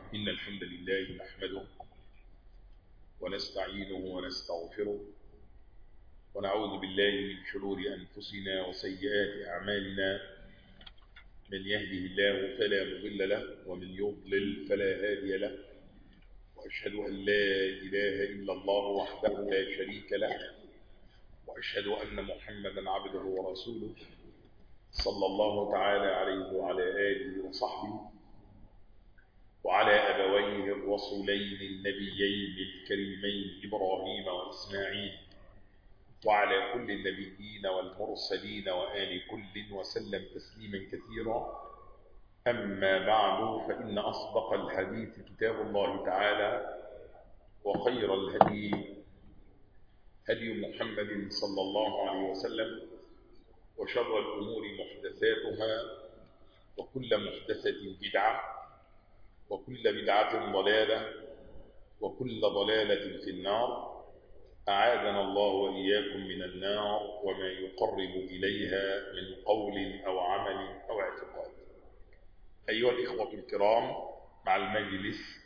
إن الحمد لله نحمده ونستعينه ونستغفره ونعوذ بالله من شرور أنفسنا وسيئات أعمالنا. من يهده الله فلا مضل له ومن يضلل فلا هادي له، وأشهد أن لا إله إلا الله وحده لا شريك له، وأشهد أن محمدا عبده ورسوله صلى الله تعالى عليه وعلى آله وصحبه وعلى أبويه الرسولين النبيين الكريمين إبراهيم وإسماعيل وعلى كل النبيين والمرسلين وآل كل وسلم تسليما كثيرا. أما بعد، فإن أصدق الحديث كتاب الله تعالى، وخير الهدي هدي محمد صلى الله عليه وسلم، وشر الأمور محدثاتها، وكل محدثة بدعة، وكل بدعة ضلالة، وكل ضلالة في النار. أعاذنا الله وإياكم من النار وما يقرب إليها من قول أو عمل أو اعتقاد. أيها الإخوة الكرام، مع المجلس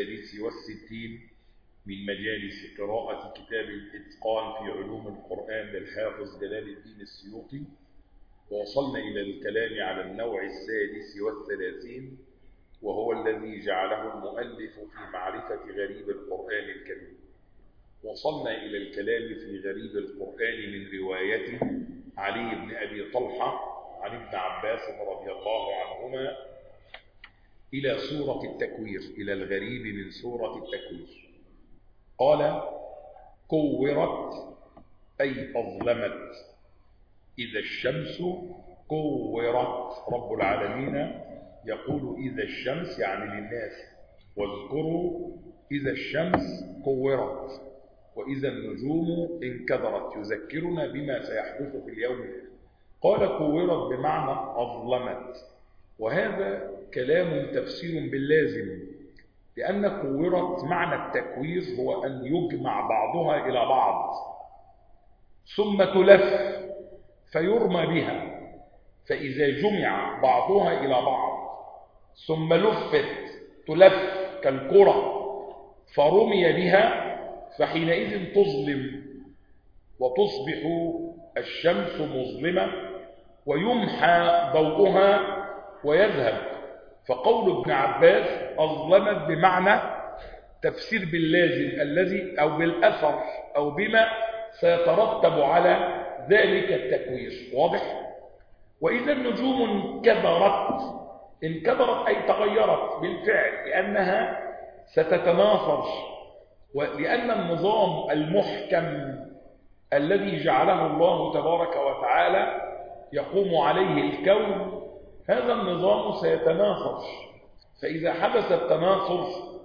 66 من مجالس قراءة كتاب الإتقان في علوم القرآن للحافظ جلال الدين السيوطي، ووصلنا إلى الكلام على النوع 36، وهو الذي جعله المؤلف في معرفة غريب القرآن الكريم. وصلنا إلى الكلام في غريب القرآن من رواية علي بن أبي طلحة عن ابن عباس رضي الله عنهما إلى سورة التكوير، إلى الغريب من سورة التكوير. قال: كورت أي أظلمت، إذا الشمس كورت. رب العالمين يقول إذا الشمس، يعني للناس، واذكروا إذا الشمس كورت وإذا النجوم انكدرت، يذكرنا بما سيحدث في اليوم. قال كورت بمعنى أظلمت، وهذا كلام تفسير باللازم، لأن كورت معنى التكوير هو أن يجمع بعضها إلى بعض ثم تلف فيرمى بها. فإذا جمع بعضها إلى بعض ثم لفت تلف كالكرة فرمي بها، فحينئذ تظلم وتصبح الشمس مظلمة ويمحى ضوءها ويذهب. فقول ابن عباس أظلمت بمعنى تفسير باللازم الذي أو بالأثر أو بما سيترتب على ذلك التكوير. واضح؟ وإذا النجوم انكدرت، انكدرت أي تغيرت بالفعل، لأنها ستتناثر، ولأن النظام المحكم الذي جعله الله تبارك وتعالى يقوم عليه الكون، هذا النظام سيتناثر. فإذا حدث التناثر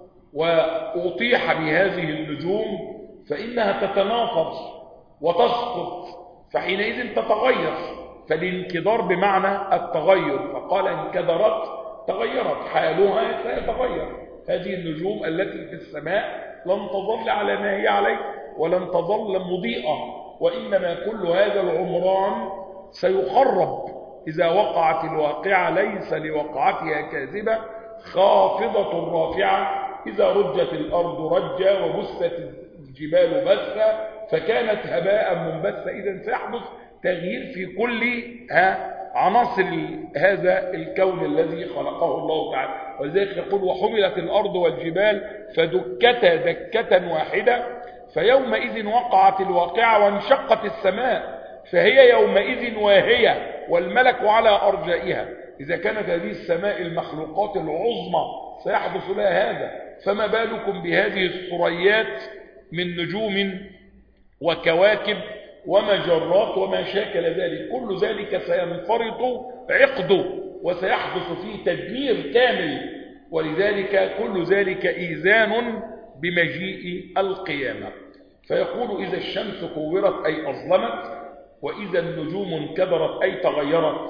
وأطيح بهذه النجوم فإنها تتناثر وتسقط، فحينئذ تتغير. فالانكدار بمعنى التغير، فقال انكدرت تغيرت، حالها سيتغير. هذه النجوم التي في السماء لن تظل على ما هي عليه ولن تظل مضيئة، وإنما كل هذا العمران سيخرب إذا وقعت الواقعة. ليس لوقعتها كاذبة خافضة رافعة إذا رجت الأرض رجا وبست الجبال بثا فكانت هباء منبثا. إذا سيحدث تغيير في كل عناصر هذا الكون الذي خلقه الله تعالى. ولذلك يقول: وحملت الأرض والجبال فدكتا دكة واحدة فيومئذ وقعت الواقعة وانشقت السماء فهي يومئذ واهية والملك على أرجائها. إذا كانت هذه السماء المخلوقات العظمى سيحدث لها هذا، فما بالكم بهذه الثريات من نجوم وكواكب ومجرات وما شاكل ذلك. كل ذلك سينفرط عقده وسيحدث فيه تدمير كامل، ولذلك كل ذلك إيذان بمجيء القيامة. فيقول: إذا الشمس كورت أي أظلمت، وإذا النجوم انكدرت أي تغيرت.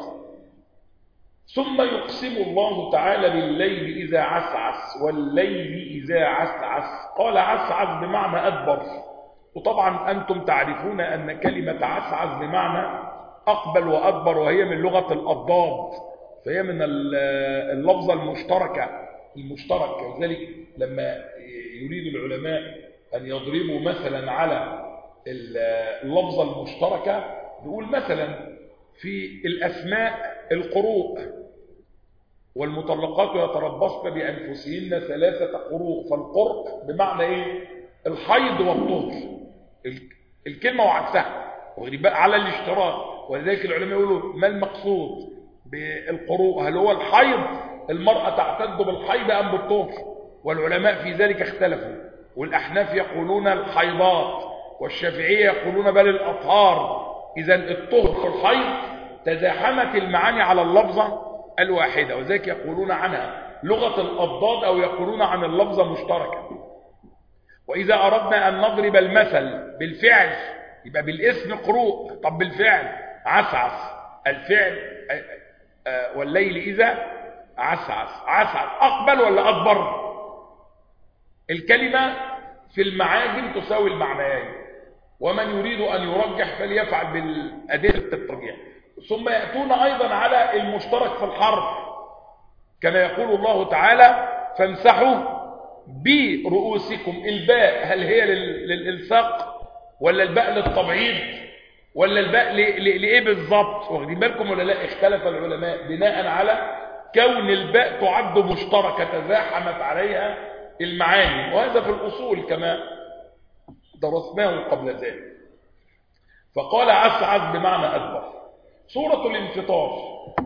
ثم يقسم الله تعالى بالليل إذا عسعس والليل إذا عسعس. قال عسعس بمعنى أدبر، وطبعا أنتم تعرفون أن كلمة عسعس بمعنى أقبل وأدبر، وهي من لغة الأضداد، فهي من اللفظة المشتركة، المشترك. وذلك لما يريد العلماء أن يضربوا مثلا على اللفظة المشتركة نقول مثلا في الأسماء القروء والمطلقات يتربصن بأنفسهن 3 قروء، فالقرء بمعنى إيه؟ الحيض والطهر، الكلمة وعكسها على الاشتراك. ولذلك العلماء يقولوا ما المقصود بالقروء؟ هل هو الحيض؟ المرأة تعتد بالحيض أم بالطهر؟ والعلماء في ذلك اختلفوا، والأحناف يقولون الحيضات، والشافعية يقولون بل الأطهار. إذا الطهر والحيض تزاحمت المعاني على اللفظة الواحدة، وذلك يقولون عنها لغة الأضداد أو يقولون عن اللفظة مشتركة. وإذا أردنا أن نضرب المثل بالفعل يبقى بالاسم قروء، طب بالفعل عسعس، الفعل والليل إذا عسعس، عسعس أقبل ولا أكبر؟ الكلمة في المعاجم تساوي المعنيين، ومن يريد أن يرجح فليفعل بالأدلة الترجيح. ثم يأتون أيضا على المشترك في الحرف، كما يقول الله تعالى فامسحوا برؤوسكم. الباء هل هي للإلصاق ولا الباء للتبعيض ولا الباء لإيه بالظبط؟ واخدين بالكم ولا لا؟ اختلف العلماء بناء على كون الباء تعد مشتركة تزاحمت عليها المعاني، وهذا في الأصول كما درسناه قبل ذلك. فقال عسعس بمعنى أدبر. سورة الانفطار،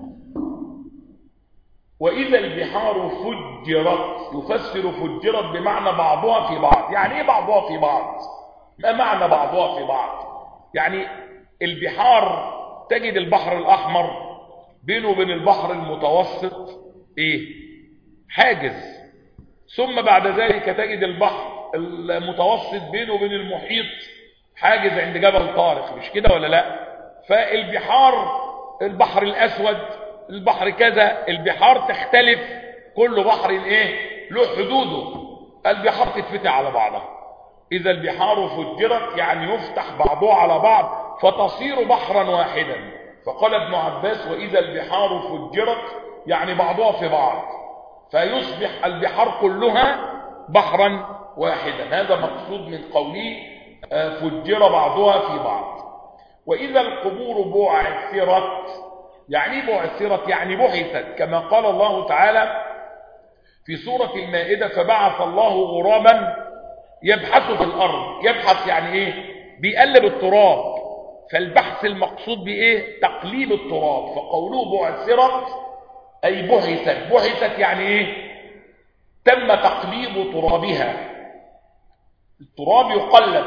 وإذا البحار فجرت، يفسر فجرت بمعنى بعضها في بعض. يعني إيه بعضها في بعض؟ ما معنى بعضها في بعض؟ يعني البحار تجد البحر الأحمر بينه وبين البحر المتوسط إيه؟ حاجز، ثم بعد ذلك تجد البحر المتوسط بينه وبين المحيط حاجز عند جبل طارق، مش كده ولا لا؟ فالبحار، البحر الأسود، البحر كذا، البحار تختلف، كل بحر ايه له حدوده، البحار تتفتح على بعضها. إذا البحار فجرت يعني يفتح بعضها على بعض فتصير بحرا واحدا. فقال ابن عباس وإذا البحار فجرت يعني بعضها في بعض، فيصبح البحار كلها بحرا واحدا. هذا مقصود من قوله فجر بعضها في بعض. وإذا القبور بعثرت، يعني بعثرت يعني بحثت، كما قال الله تعالى في سورة المائدة فبعث الله غرابا يبحث في الأرض. يبحث يعني إيه؟ بيقلب التراب. فالبحث المقصود بإيه؟ تقليب التراب. فقوله بعثرت أي بحثت. بحثت يعني إيه؟ تم تقليب ترابها، التراب يقلب.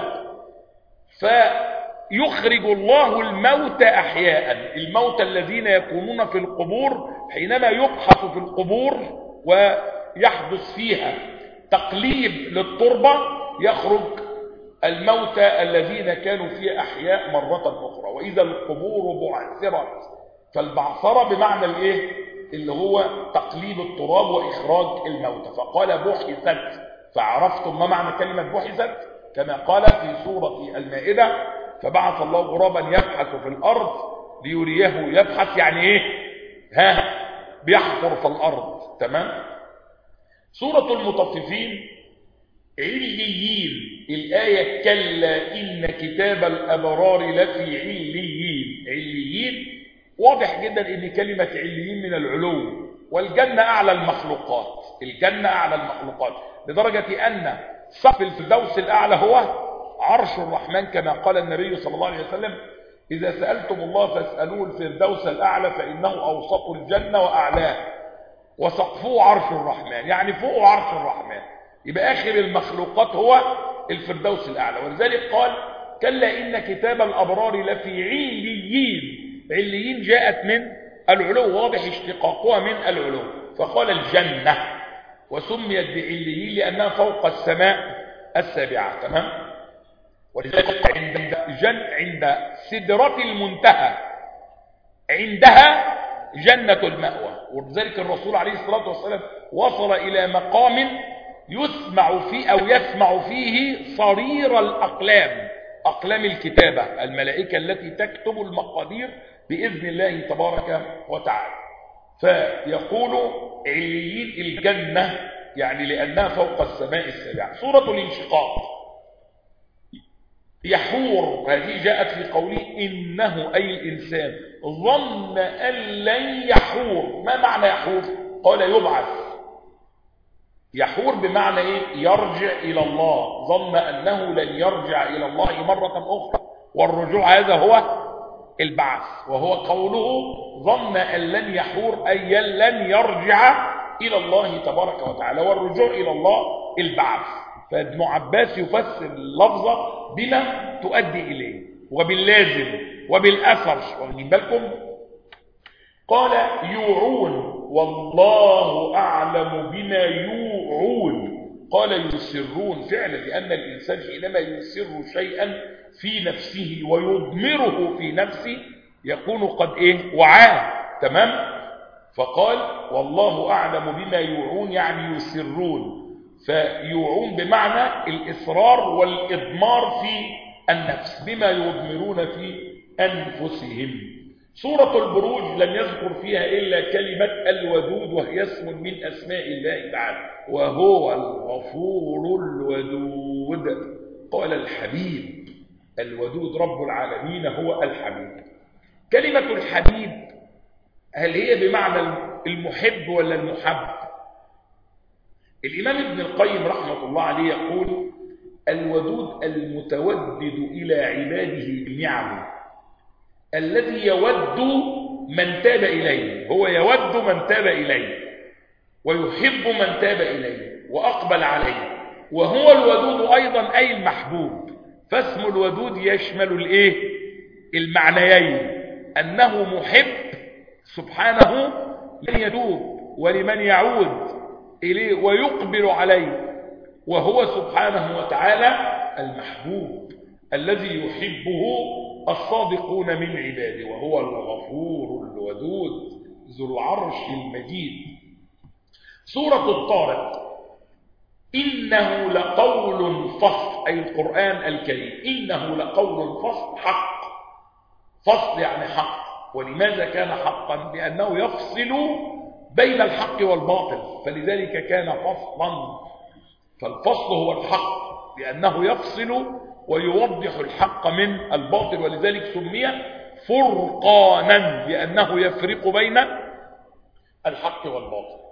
فيخرج الله الموتى أحياء، الموتى الذين يكونون في القبور حينما يبحث في القبور ويحدث فيها تقليب للتربة يخرج الموتى الذين كانوا فيها أحياء مرة أخرى. وإذا القبور بعثرت، فالبعثرة بمعنى الإيه؟ اللي هو تقليب التراب وإخراج الموتى. فقال بحثت، فعرفتم ما معنى كلمة بحثت؟ كما قال في سورة المائدة فبعث الله غرابا يبحث في الأرض ليريه. يبحث يعني إيه؟ بيحفر في الأرض. تمام. سورة المطففين عليين، الآية كلا إن كتاب الأبرار لفي عليين. عليين واضح جدا إن كلمة عليين من العلو، والجنة أعلى المخلوقات، الجنة أعلى المخلوقات، لدرجة أن سقف الفردوس الأعلى هو عرش الرحمن، كما قال النبي صلى الله عليه وسلم إذا سألتم الله فاسألوه الفردوس الأعلى فإنه أوسط الجنة وأعلاه وسقفه عرش الرحمن، يعني فوق عرش الرحمن، يبقى آخر المخلوقات هو الفردوس الأعلى. ولذلك قال كلا إن كتاب الأبرار لفي عليين. عليين جاءت من العلو، واضح اشتقاقها من العلو. فقال الجنة، وسميت بعليين لأنها فوق السماء السابعة. تمام. ولذلك عند سدرة المنتهى عندها جنة المأوى. ولذلك الرسول عليه الصلاة والسلام وصل إلى مقام يسمع فيه أو يسمع فيه صرير الأقلام، أقلام الكتابة، الملائكة التي تكتب المقادير بإذن الله تبارك وتعالى. فيقول عليين الجنة يعني لأنها فوق السماء السابعة. سورة الانشقاق يحور، هذه جاءت في قوله إنه أي الإنسان ظن أن لن يحور. ما معنى يحور؟ قال يبعث. يحور بمعنى إيه؟ يرجع إلى الله، ظن أنه لن يرجع إلى الله مرة أخرى، والرجوع هذا هو البعث. وهو قوله ظن أن لن يحور أي لن يرجع إلى الله تبارك وتعالى، والرجوع إلى الله البعث. فابن عباس يفسر اللفظة بما تؤدي إليه وباللازم وبالأثر. واخدين بالكم؟ قال يوعون والله أعلم بما يوعون. قال يسرون فعلا، لأن الإنسان حينما يسر شيئا في نفسه ويضمره في نفسه يكون قد وعاه. تمام؟ فقال والله أعلم بما يوعون يعني يسرون. فيوعون بمعنى الإصرار والإضمار في النفس بما يضمرون في أنفسهم. سورة البروج لم يذكر فيها إلا كلمة الودود، وهي اسم من أسماء الله تعالى، وهو الغفور الودود. قال الحبيب الودود رب العالمين هو الحبيب. كلمة الحبيب هل هي بمعنى المحب ولا المحب؟ الإمام ابن القيم رحمة الله عليه يقول الودود المتودد إلى عباده بنعمه، الذي يود من تاب إليه. هو يود من تاب إليه ويحب من تاب إليه وأقبل عليه، وهو الودود أيضا أي المحبوب. فاسم الودود يشمل المعنيين، أنه محب سبحانه لمن يتوب ولمن يعود إليه ويقبل عليه، وهو سبحانه وتعالى المحبوب الذي يحبه الصادقون من عباده، وهو الغفور الودود ذو العرش المجيد. سورة الطارق إنه لقول فصل، أي القرآن الكريم إنه لقول فصل، حق. فصل يعني حق. ولماذا كان حقا؟ لأنه يفصل بين الحق والباطل، فلذلك كان فصلا. فالفصل هو الحق لأنه يفصل ويوضح الحق من الباطل، ولذلك سمي فرقانا لأنه يفرق بين الحق والباطل.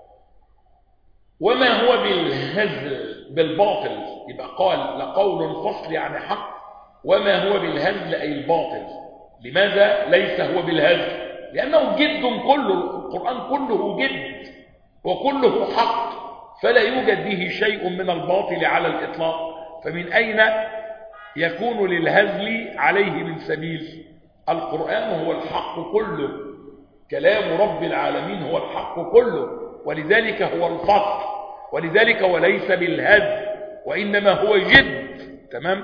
وما هو بالهزل بالباطل، يبقى قال لقول فصل يعني حق، وما هو بالهزل أي الباطل. لماذا ليس هو بالهزل؟ لأنه جد كله، القرآن كله جد وكله حق، فلا يوجد به شيء من الباطل على الإطلاق. فمن أين يكون للهزل عليه من سبيل؟ القرآن هو الحق كله، كلام رب العالمين هو الحق كله، ولذلك هو الفصل، ولذلك وليس بالهزل وإنما هو جد. تمام؟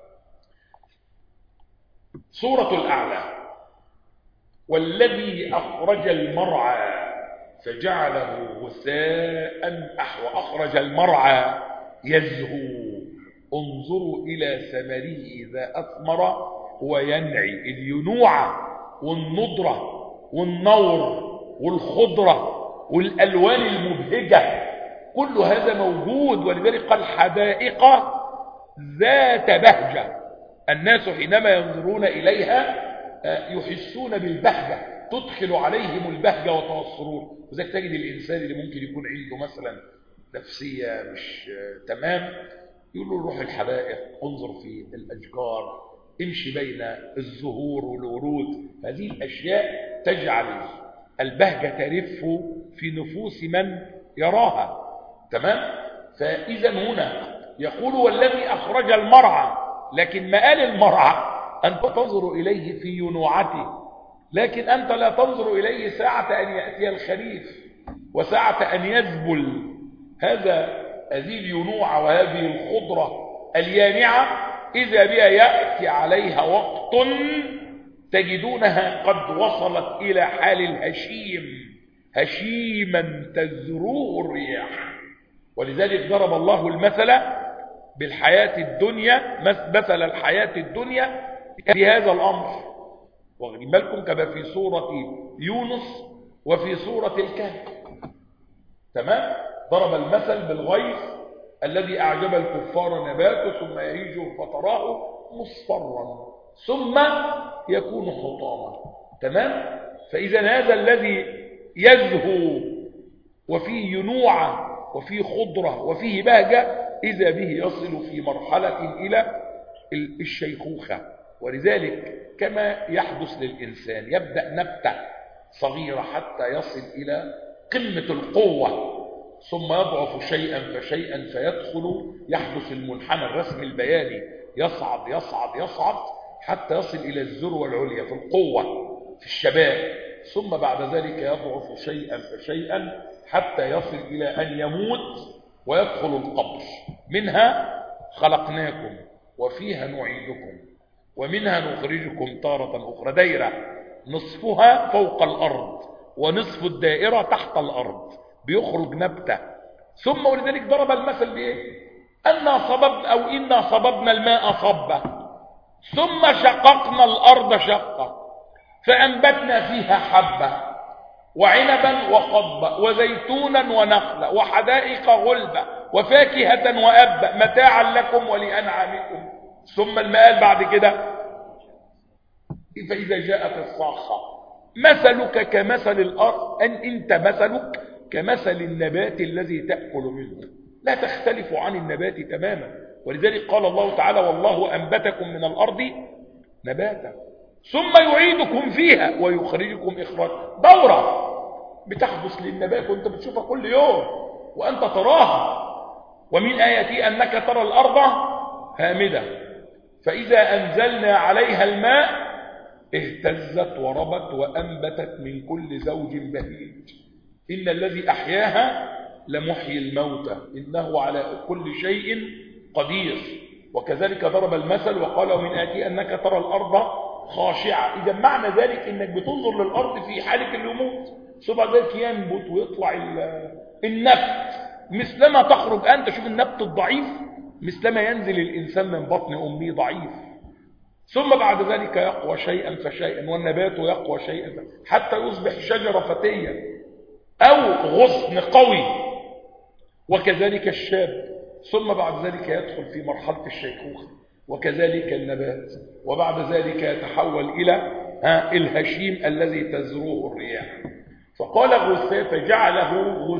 سورة الأعلى والذي أخرج المرعى فجعله غثاء أحوى. أخرج المرعى يزهو، انظروا إلى ثمره إذا أثمر وينعي. الينوع والنضرة والنور والخضرة والألوان المبهجة كل هذا موجود، ولذلك قال حدائق ذات بهجة. الناس حينما ينظرون إليها يحسون بالبهجة، تدخل عليهم البهجة وتوصلون. وذلك تجد الإنسان اللي ممكن يكون عنده مثلا نفسية مش تمام، يقول له روح الحدائق، انظر في الأشجار، امشي بين الزهور والورود. هذه الأشياء تجعل البهجة ترف في نفوس من يراها. تمام؟ فإذا هنا يقول والذي أخرج المرعى، لكن ما قال المرعى أنت تنظر إليه في ينوعته، لكن أنت لا تنظر إليه ساعة أن يأتي الخريف وساعة أن يذبل هذه الينوع وهذه الخضرة اليانعة، إذا بها يأتي عليها وقت تجدونها قد وصلت إلى حال الهشيم، هشيما تزروه الرياح. ولذلك ضرب الله المثل بالحياة الدنيا، مثل الحياة الدنيا في هذا الأمر. واخدين بالكم كما في سورة يونس وفي سورة الكهف. تمام؟ ضرب المثل بالغيث الذي أعجب الكفار نباته ثم يهيج فتراه مصفرا ثم يكون حطاما. تمام؟ فإذا هذا الذي يزهو وفيه ينوعة وفيه خضرة وفيه بهجة إذا به يصل في مرحلة إلى الشيخوخة. ولذلك كما يحدث للإنسان يبدأ نبتة صغيرة حتى يصل إلى قمة القوة ثم يضعف شيئا فشيئا فيدخل يحدث المنحنى الرسمي البياني يصعد يصعد يصعد حتى يصل إلى الذروة العليا في القوة في الشباب، ثم بعد ذلك يضعف شيئا فشيئا حتى يصل إلى أن يموت ويدخل القبر. منها خلقناكم وفيها نعيدكم ومنها نخرجكم تارة أخرى. دايرة نصفها فوق الأرض ونصف الدائرة تحت الأرض بيخرج نبتة. ثم ولذلك ضرب المثل بإيه؟ إنا صببنا الماء صبا ثم شققنا الأرض شقا فأنبتنا فيها حبة وعنبا وقضبا وزيتونا ونخلا وحدائق غلبا وفاكهة وأبا متاعا لكم ولأنعامكم. ثم المآل بعد كده فإذا جاءت الصاخة مثلك كمثل الأرض أنت مثلك كمثل النبات الذي تأكل منه لا تختلف عن النبات تماما. ولذلك قال الله تعالى والله أنبتكم من الأرض نباتا ثم يعيدكم فيها ويخرجكم إخراجا. دورة بتحدث للنبات وانت بتشوفها كل يوم وأنت تراها. ومن آياته أنك ترى الأرض هامدة فإذا أنزلنا عليها الماء اهتزت وربت وأنبتت من كل زوج بهيج إن الذي أحياها لمحيي الموتى إنه على كل شيء قدير. وكذلك ضرب المثل وقال ومن آياته أنك ترى الأرض خاشعة. إذا معنى ذلك إنك بتنظر للأرض في حالة اليموت ثم ذلك ينبت ويطلع النبت مثلما تخرج أنت. شوف النبت الضعيف مثلما ينزل الإنسان من بطن أمه ضعيف ثم بعد ذلك يقوى شيئا فشيئا والنبات يقوى شيئا حتى يصبح شجرة فتية أو غصن قوي. وكذلك الشاب ثم بعد ذلك يدخل في مرحلة الشيخوخة وكذلك النبات وبعد ذلك يتحول إلى الهشيم الذي تزروه الرياح. فقال غثاء فجعله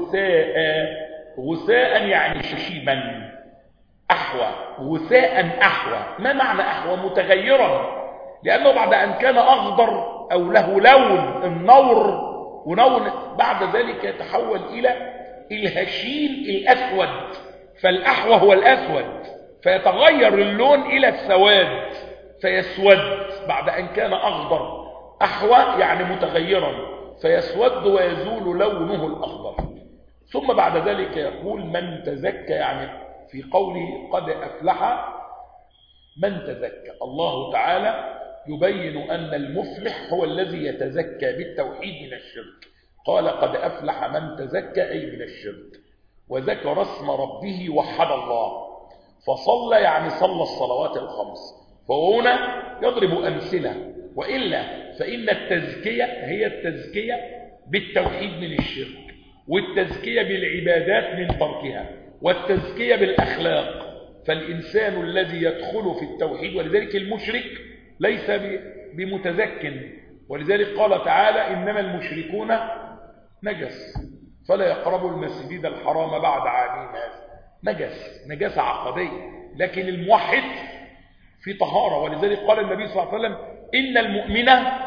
غثاء يعني ششيبا أحوى. غثاء أحوى. ما معنى أحوى؟ متغيرا لأنه بعد أن كان أخضر أو له لون النور ونور بعد ذلك يتحول إلى الهشيم الأسود. فالأحوى هو الأسود فيتغير اللون إلى السواد فيسود بعد أن كان أخضر. أحوى يعني متغيرا فيسود ويزول لونه الأخضر. ثم بعد ذلك يقول من تزكى يعني في قوله قد أفلح من تزكى. الله تعالى يبين أن المفلح هو الذي يتزكى بالتوحيد من الشرك. قال قد أفلح من تزكى أي من الشرك وذكر اسم ربه وحد الله فصلى يعني صلى الصلوات الخمس. فهنا يضرب أمثلة وإلا فإن التزكية هي التزكية بالتوحيد من الشرك والتزكية بالعبادات من تركها والتزكية بالأخلاق. فالإنسان الذي يدخل في التوحيد ولذلك المشرك ليس بمتزك. ولذلك قال تعالى إنما المشركون نجس فلا يقربوا المسجد الحرام بعد عامهم هذا. نجاسة عقدية. لكن الموحد في طهارة. ولذلك قال النبي صلى الله عليه وسلم إن المؤمن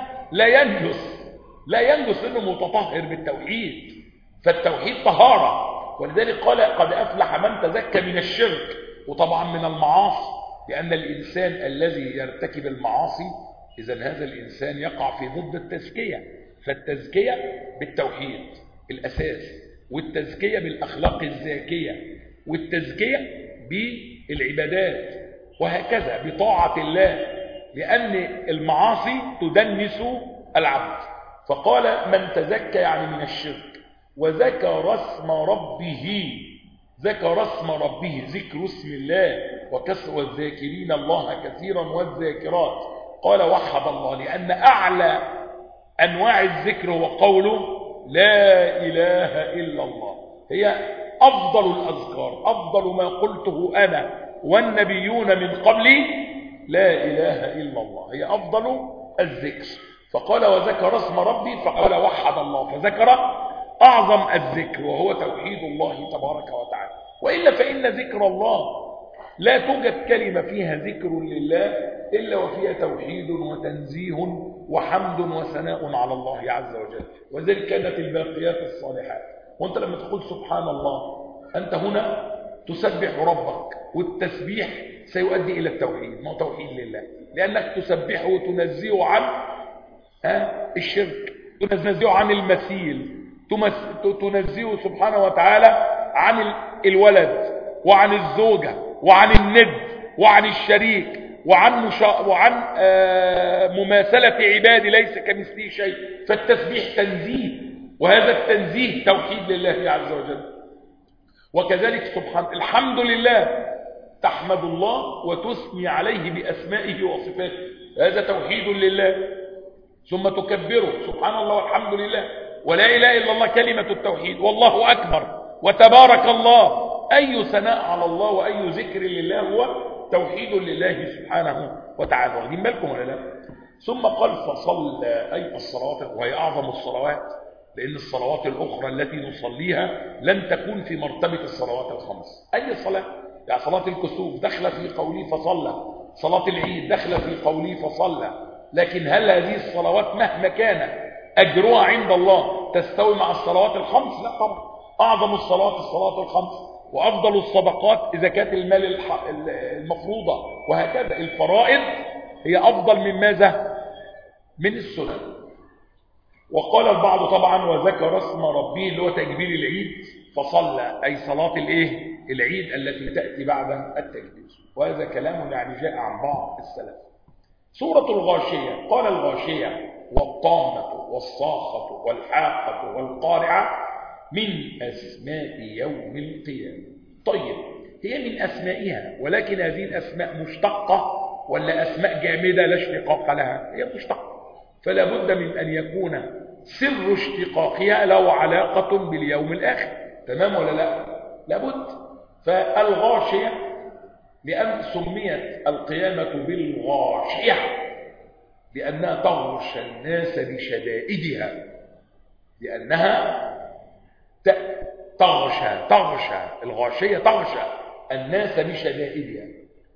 لا ينجس إنه متطهر بالتوحيد. فالتوحيد طهارة. ولذلك قال قد أفلح من تزكى من الشرك وطبعا من المعاصي لأن الإنسان الذي يرتكب المعاصي إذن هذا الإنسان يقع في ضد التزكية. فالتزكية بالتوحيد الأساس والتزكية بالأخلاق الزاكية والتزكية بالعبادات وهكذا بطاعة الله لأن المعاصي تدنس العبد. فقال من تزكى يعني من الشرك وذكر اسم ربه. ذكر اسم ربه ذكر اسم الله وكسر الذاكرين الله كثيرا والذاكرات. قال وحد الله لأن أعلى أنواع الذكر هو قوله لا إله إلا الله. هي أفضل الأذكار، أفضل ما قلته أنا والنبيون من قبلي لا إله إلا الله، هي أفضل الذكر. فقال وذكر اسم ربي، فقال وحد الله، فذكر أعظم الذكر وهو توحيد الله تبارك وتعالى. وإلا فإن ذكر الله لا توجد كلمة فيها ذكر لله إلا وفيها توحيد وتنزيه وحمد وثناء على الله عز وجل. وذلك كانت الباقيات الصالحات. وانت لما تقول سبحان الله أنت هنا تسبح ربك، والتسبيح سيؤدي إلى التوحيد، ما هو توحيد لله، لأنك تسبحه وتنزيه عن الشرك، تنزيه عن المثيل، تنزيه سبحانه وتعالى عن الولد وعن الزوجة وعن الند وعن الشريك وعن مماثلة عبادي ليس كمثله شيء. فالتسبيح تنزيه، وهذا التنزيه توحيد لله عز وجل. وكذلك سبحان الحمد لله، تحمد الله وتثني عليه بأسمائه وصفاته، هذا توحيد لله. ثم تكبره سبحان الله والحمد لله ولا إله إلا الله، كلمة التوحيد، والله أكبر وتبارك الله. أي ثناء على الله وأي ذكر لله هو توحيد لله سبحانه وتعالى. واخدين بالكم ولا لا؟ ثم قال فصل، أي الصلوات، وهي أعظم الصلوات، لأن الصلوات الأخرى التي نصليها لن تكون في مرتبة الصلوات الخمس. أي صلاة؟ يعني صلاة الكسوف دخل في قولي فصلى، صلاة العيد دخل في قولي فصلى. لكن هل هذه الصلوات مهما كان أجرها عند الله تستوي مع الصلوات الخمس؟ لا طبعا. أعظم الصلوات الصلاة الخمس، وأفضل الصدقات زكاة المال المفروضة، وهكذا الفرائض هي أفضل من ماذا؟ من السنن. وقال البعض طبعا وذكر اسم ربه اللي هو تكبير العيد فصلى، أي صلاة العيد التي تأتي بعد التكبير. وهذا كلام يعني جاء عن بعض السلف. سورة الغاشية، قال الغاشية والطامة والصاخة والحاقة والقارعة من أسماء يوم القيامة. طيب هي من أسمائها، ولكن هذه الأسماء مشتقة ولا أسماء جامدة لا اشتقاق لها؟ هي مشتقة، فلا بد من أن يكون سر اشتقاقها له علاقة باليوم الآخر. تمام ولا لا؟ لابد. فالغاشية لأن سميت القيامة بالغاشية لأنها تغش الناس بشدائدها، لأنها تغشى الغاشية تغشى الناس بشدائدها.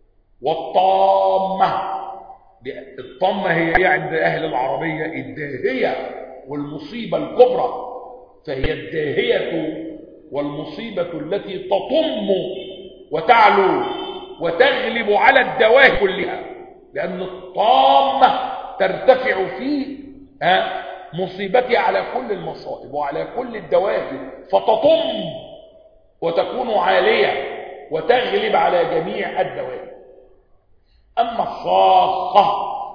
والطامة، الطامة هي عند أهل العربية الداهية والمصيبة الكبرى، فهي الداهية والمصيبة التي تطم وتعلو وتغلب على الدواهي كلها، لأن الطامة ترتفع في مصيبتها على كل المصائب وعلى كل الدواهي، فتطم وتكون عالية وتغلب على جميع الدواهي. أما الصاخة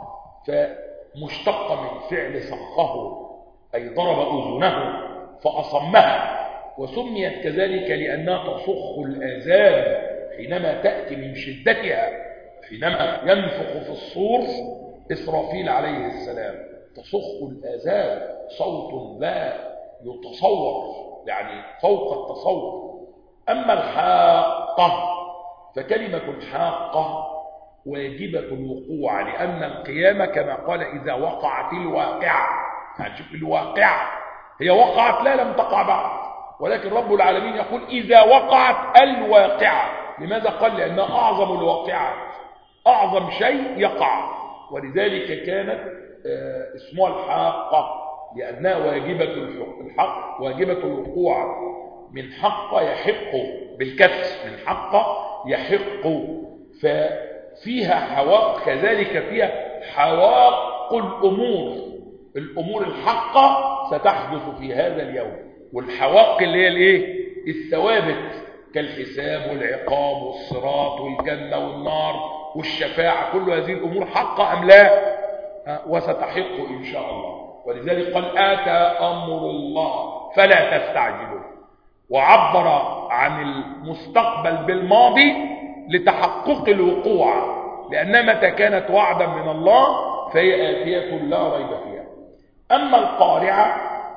فمشتقة من فعل صخه، أي ضرب أذنه فأصمها، وسميت كذلك لأنها تصخ الآذان حينما تأتي من شدتها، حينما ينفخ في الصور إسرافيل عليه السلام، تصخ الآذان صوت لا يتصور، يعني فوق التصور. أما الحاقة فكلمة الحاقة واجبة الوقوع، لأن القيامة كما قال إذا وقعت الواقعة، يعني شوف الواقعة هي وقعت لا لم تقع بعد، ولكن رب العالمين يقول إذا وقعت الواقعة. لماذا قال؟ لأنها أعظم الواقعات، أعظم شيء يقع، ولذلك كانت اسمها الحاقة، لأنها واجبة الحق، واجبة الوقوع. من حق يحق بالكسر، من حق يحق، ففيها حواق، كذلك فيها حواق الأمور الحقة ستحدث في هذا اليوم. والحواق اللي هي الايه؟ الثوابت، كالحساب والعقاب والصراط والجنة والنار والشفاعة، كل هذه الأمور حقة أم لا؟ وستحق إن شاء الله. ولذلك قال آتى أمر الله فلا تستعجلوا، وعبر عن المستقبل بالماضي لتحقق الوقوع، لأن متى كانت وعدا من الله فهي آتية لا ريب فيها. أما القارعة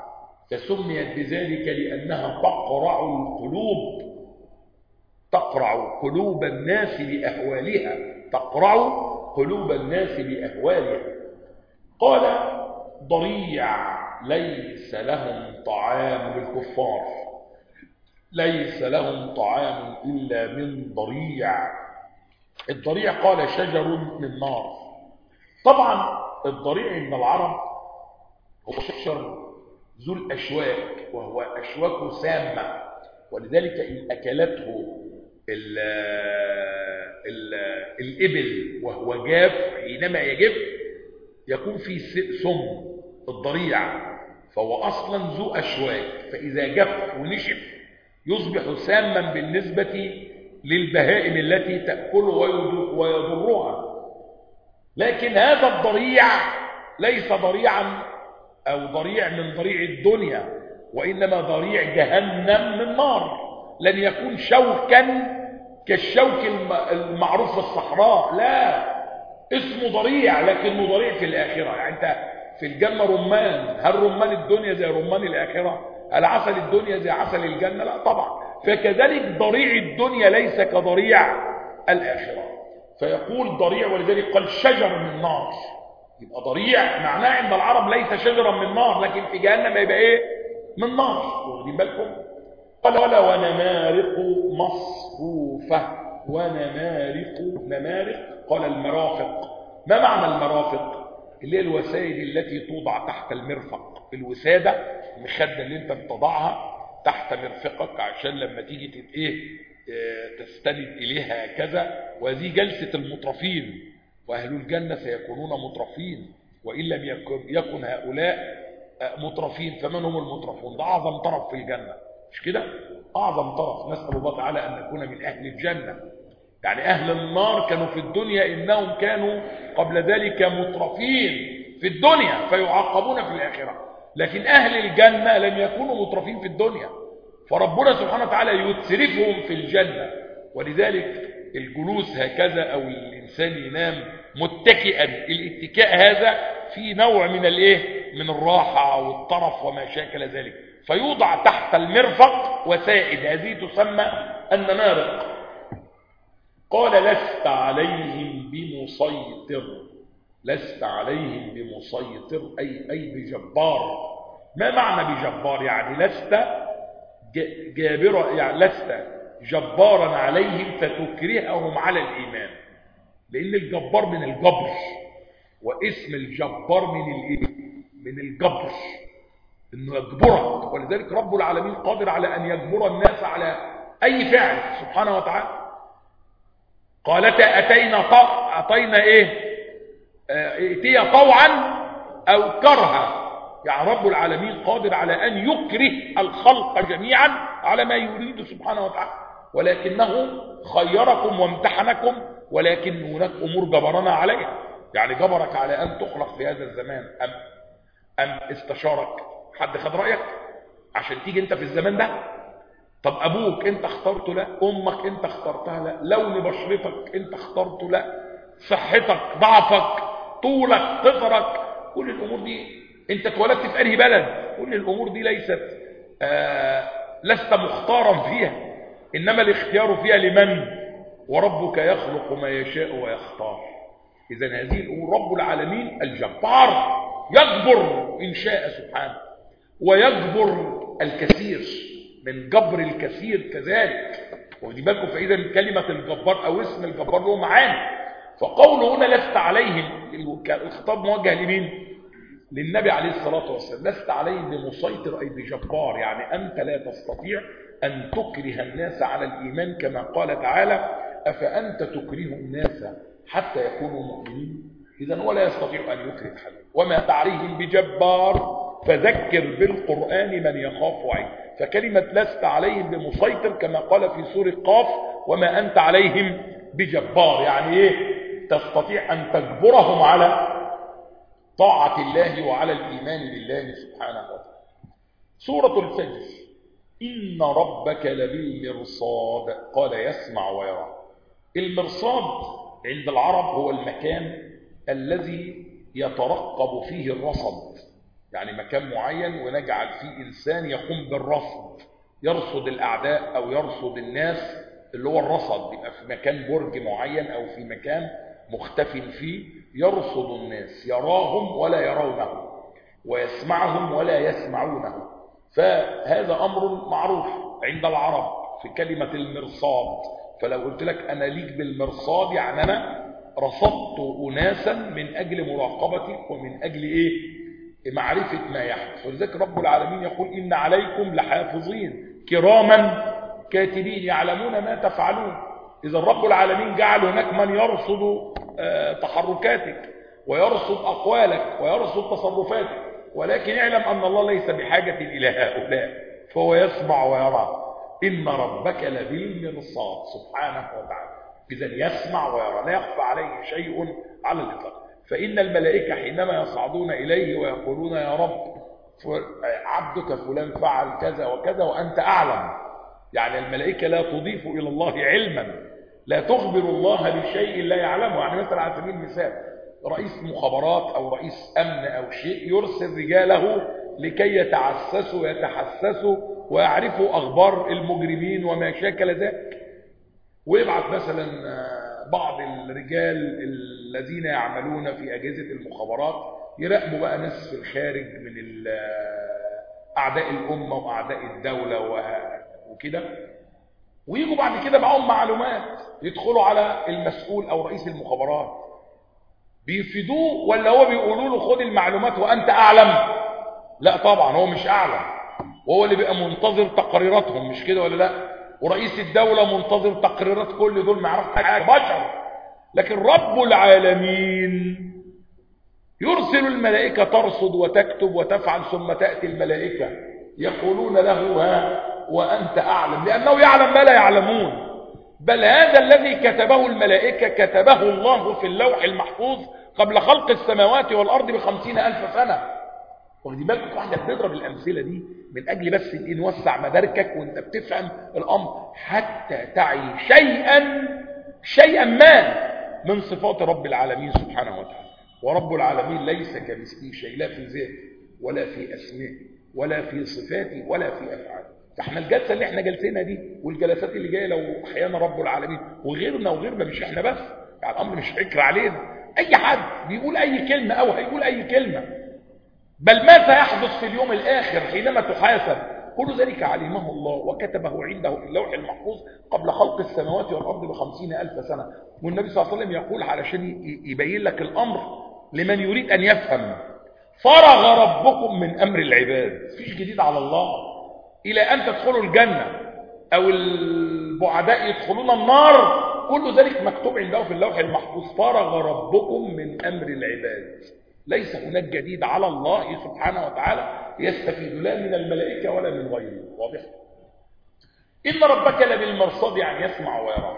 فسميت بذلك لأنها تقرع القلوب، تقرع قلوب الناس بأهوالها، تقرع قلوب الناس بأهوالها. قال ضريع ليس لهم طعام للكفار، ليس لهم طعام إلا من ضريع. الضريع قال شجر من نار. طبعا الضريع عند العرب هو شجر ذو الأشواك، وهو أشواك سامة، ولذلك إن أكلته الإبل وهو جاف، حينما يجف يكون في سم الضريع، فهو أصلا ذو أشواك، فإذا جف ونشف يصبح ساما بالنسبة للبهائم التي تأكله ويضرها. لكن هذا الضريع ليس ضريعا أو ضريع من ضريع الدنيا، وإنما ضريع جهنم من نار، لن يكون شوكا كالشوك المعروف في الصحراء، لا، اسمه ضريع لكنه ضريع في الآخرة. يعني أنت في الجنة رمان، هل رمان الدنيا زي رمان الآخرة؟ هل عسل الدنيا زي عسل الجنة؟ لا طبعا. فكذلك ضريع الدنيا ليس كضريع الآخرة. فيقول ضريع، ولذلك قال شجر من نار. يبقى ضريع معناه عند العرب ليس شجرا من نار، لكن في جهنم يبقى ايه؟ من نار. واخدين بالكم؟ قال ولا ونمارق مصفوفة. نمارق قال المرافق. ما معنى المرافق؟ اللي هي الوسائد التي توضع تحت المرفق، الوسادة، المخدة اللي انت بتضعها تحت مرفقك عشان لما تيجي تستند إليها كذا. وهذه جلسة المترفين، وأهل الجنة سيكونون مترفين، وإن لم يكن هؤلاء مترفين فمن هم المترفون؟ ده أعظم طرف في الجنة، مش كده؟ أعظم طرف. نسأل الله تعالى أن نكون من أهل الجنة. يعني أهل النار كانوا في الدنيا إنهم كانوا قبل ذلك مترفين في الدنيا فيعاقبون في الآخرة، لكن أهل الجنة لم يكونوا مترفين في الدنيا، فربنا سبحانه وتعالى يتسرفهم في الجنة. ولذلك الجلوس هكذا أو الإنسان ينام متكئا، الاتكاء هذا في نوع من من الراحة والطرف وما شاكل ذلك، فيوضع تحت المرفق وسائد، هذه تسمى النمارق. قال لست عليهم بمسيطر. لست عليهم بمسيطر أي بجبار. ما معنى بجبار؟ يعني لست جابرا، يعني لست جبارا عليهم فتكرههم على الإيمان، لأن الجبار من الجبر، واسم الجبار من الجبر، إنه يجبرك. ولذلك رب العالمين قادر على أن يجبر الناس على أي فعل سبحانه وتعالى. قالتا أتينا ائتيا طوعا أو كرها. يعني رب العالمين قادر على أن يكره الخلق جميعا على ما يريد سبحانه وتعالى، ولكنه خيركم وامتحنكم، ولكن هناك أمور جبرنا عليها. يعني جبرك على أن تخلق في هذا الزمان أم استشارك؟ حد خد رأيك عشان تيجي أنت في الزمان ده؟ طب أبوك أنت اخترته؟ لا. أمك أنت اخترتها؟ لا. لون بشرتك أنت اخترته؟ لا. صحتك، ضعفك، طولك، قصرك، كل الأمور دي أنت اتولدت في أنهي بلد؟ كل الأمور دي لست مختارا فيها، إنما الاختيار فيها لمن؟ وربك يخلق ما يشاء ويختار. إذن هذه الأمور رب العالمين الجبار يجبر إن شاء سبحانه، ويجبر الكثير من جبر الكثير كذلك. ودي بالكم، فإذا كلمة الجبار أو اسم الجبار له معاني. فقوله هنا لست عليهم، الخطاب موجه لمين؟ للنبي عليه الصلاة والسلام. لست عليهم بمسيطر أي بجبار، يعني أنت لا تستطيع أن تكره الناس على الإيمان، كما قال تعالى أفأنت تكره الناس حتى يكونوا مؤمنين؟ إذن ولا يستطيع أن يكره حد. وما تعريهم بجبار فذكر بالقرآن من يخاف وعيد. فكلمة لست عليهم بمسيطر كما قال في سورة قاف وما أنت عليهم بجبار، يعني إيه؟ تستطيع أن تجبرهم على طاعة الله وعلى الإيمان بالله سبحانه وتعالى. سورة الفجر إن ربك لبالمرصاد. قال يسمع ويرى. المرصاد عند العرب هو المكان الذي يترقب فيه الرصد. يعني مكان معين ونجعل فيه إنسان يقوم بالرصد، يرصد الأعداء أو يرصد الناس، اللي هو الرصد بيبقى في مكان برج معين أو في مكان مختف فيه، يرصد الناس، يراهم ولا يرونه، ويسمعهم ولا يسمعونه. فهذا أمر معروف عند العرب في كلمة المرصاد. فلو قلت لك أنا ليك بالمرصاد، يعني أنا رصدت أناسا من أجل مراقبتك ومن أجل إيه؟ معرفة ما يحدث. ولذلك رب العالمين يقول إن عليكم لحافظين كراما كاتبين يعلمون ما تفعلون. إذا رب العالمين جعل هناك من يرصد تحركاتك ويرصد أقوالك ويرصد تصرفاتك، ولكن اعلم أن الله ليس بحاجة إلى هؤلاء، فهو يسمع ويرى. إن ربك لبالمرصاد سبحانه وتعالى. إذن يسمع ويرى، لا يخفى عليه شيء على الإطلاق. فإن الملائكة حينما يصعدون إليه ويقولون يا رب عبدك فلان فعل كذا وكذا وأنت أعلم، يعني الملائكة لا تضيف إلى الله علما، لا تخبر الله بشيء لا يعلمه. يعني مثلا على سبيل المثال رئيس مخابرات أو رئيس أمن أو شيء يرسل رجاله لكي يتعسسوا ويتحسسوا ويعرفوا أخبار المجرمين وما شاكل ذلك، ويبعث مثلا بعض الرجال الذين يعملون في أجهزة المخابرات يراقبوا بقى ناس في الخارج من أعداء الأمة وأعداء الدولة وكده، ويجوا بعد كده معهم معلومات، يدخلوا على المسؤول أو رئيس المخابرات بيفيدوه، ولا هو بيقولوا له خد المعلومات وأنت أعلم؟ لا طبعا هو مش أعلم، وهو اللي بيبقى منتظر تقريراتهم، مش كده ولا لا؟ ورئيس الدولة منتظر تقريرات كل دول، ما يعرفش حاجة، بشر. لكن رب العالمين يرسل الملائكة ترصد وتكتب وتفعل، ثم تأتي الملائكة يقولون له ها وأنت أعلم، لأنه يعلم ما لا يعلمون. بل هذا الذي كتبه الملائكة كتبه الله في اللوح المحفوظ قبل خلق السماوات والأرض ب50,000 سنة. واخدي بالك؟ واحدة بتضرب الأمثلة دي من أجل بس إن نوسع مداركك وأنت بتفهم الأمر، حتى تعي شيئا ما من صفات رب العالمين سبحانه وتعالى. ورب العالمين ليس كمثله شيء، لا في ذاته ولا في أسمائه ولا في صفاته ولا في أفعاله. فاحنا الجلسة اللي احنا جلسينها دي والجلسات اللي جايه لو أحيانا رب العالمين وغيرنا مش احنا بس، يعني الأمر مش فكر علينا، أي حد بيقول أي كلمة أو هيقول أي كلمة، بل ما سيحدث في اليوم الآخر حينما تحاسب، كل ذلك علمه الله وكتبه عنده في اللوح المحفوظ قبل خلق السماوات والأرض ب50,000 سنة. والنبي صلى الله عليه وسلم يقول علشان يبين لك الأمر لمن يريد أن يفهم: فرغ ربكم من أمر العباد. فيش جديد على الله إلى أن تدخلوا الجنة أو البعداء يدخلون النار، كل ذلك مكتوب عنده في اللوح المحفوظ. فرغ ربكم من أمر العباد. ليس هناك جديد على الله سبحانه وتعالى يستفيد لا من الملائكة ولا من غيره. واضح؟ إن ربك لبالمرصاد، يعني يسمع ويرى.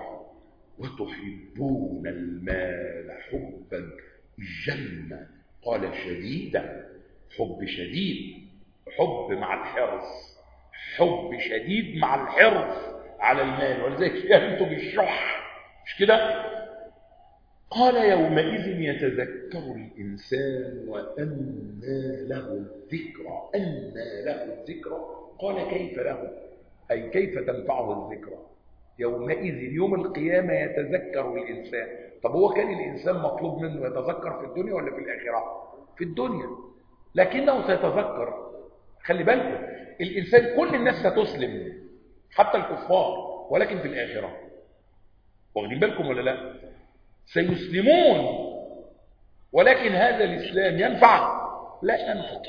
وتحبون المال حبا جما، قال شديدا، حب شديد، حب مع الحرص، حب شديد مع الحرص على المال، ولذلك ينتج الشح، مش كده؟ قال يومئذ يتذكر الإنسان وأنى له الذكرى. أنى له الذكرى، قال كيف له، أي كيف تنفعه الذكرى؟ يومئذ يوم القيامة يتذكر الإنسان. طب هو كان الإنسان مطلوب منه يتذكر في الدنيا ولا في الآخرة؟ في الدنيا، لكنه سيتذكر. خلي بالكم، الإنسان كل الناس ستسلم حتى الكفار، ولكن في الآخرة، واخدين بالكم ولا لا؟ سيسلمون، ولكن هذا الإسلام ينفع؟ لا ينفع.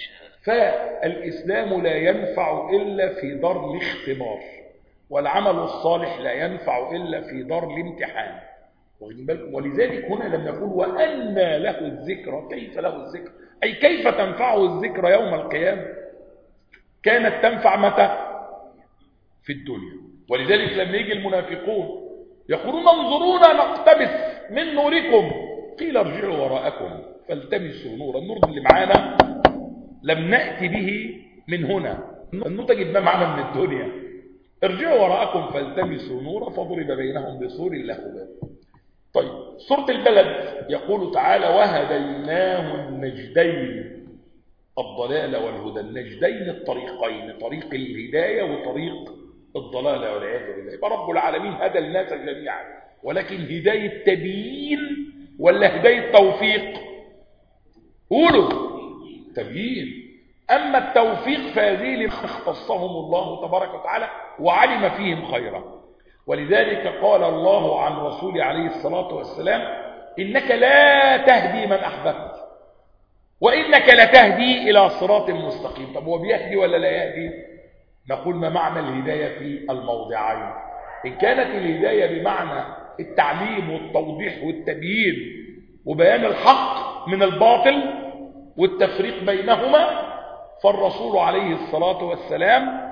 فالإسلام لا ينفع إلا في دار الاختبار، والعمل الصالح لا ينفع إلا في دار الامتحان، واخدين بالكم؟ ولذلك هنا لما يقول وأنى له الذكرى، كيف له الذكرى؟ أي كيف تنفعه الذكرى يوم القيامة؟ كانت تنفع متى؟ في الدنيا. ولذلك لما يجي المنافقون يقولون انظرونا نقتبس من نوركم، قيل ارجعوا وراءكم فالتمسوا نورا. النور اللي معانا لم نأتي به من هنا، النور تجد ما معنا من الدنيا. ارجعوا وراءكم فالتمسوا نورا فضرب بينهم بسور له باب. طيب، سورة البلد يقول تعالى وهديناه النجدين. الضلال والهدى، النجدين الطريقين، طريق الهداية وطريق الضلال والعياذ بالله. يبقى رب العالمين هدى الناس جميعا، ولكن هداية تبيين ولا هداية توفيق؟ قولوا تبيين. أما التوفيق فهذه لمن اختصهم الله تبارك وتعالى وعلم فيهم خيرا. ولذلك قال الله عن رسوله عليه الصلاة والسلام: إنك لا تهدي من أحببت وإنك لتهدي إلى صراط مستقيم. طب هو بيهدي ولا لا يهدي؟ نقول ما معنى الهداية في الموضعين؟ إن كانت الهداية بمعنى التعليم والتوضيح والتبيين وبيان الحق من الباطل والتفريق بينهما، فالرسول عليه الصلاة والسلام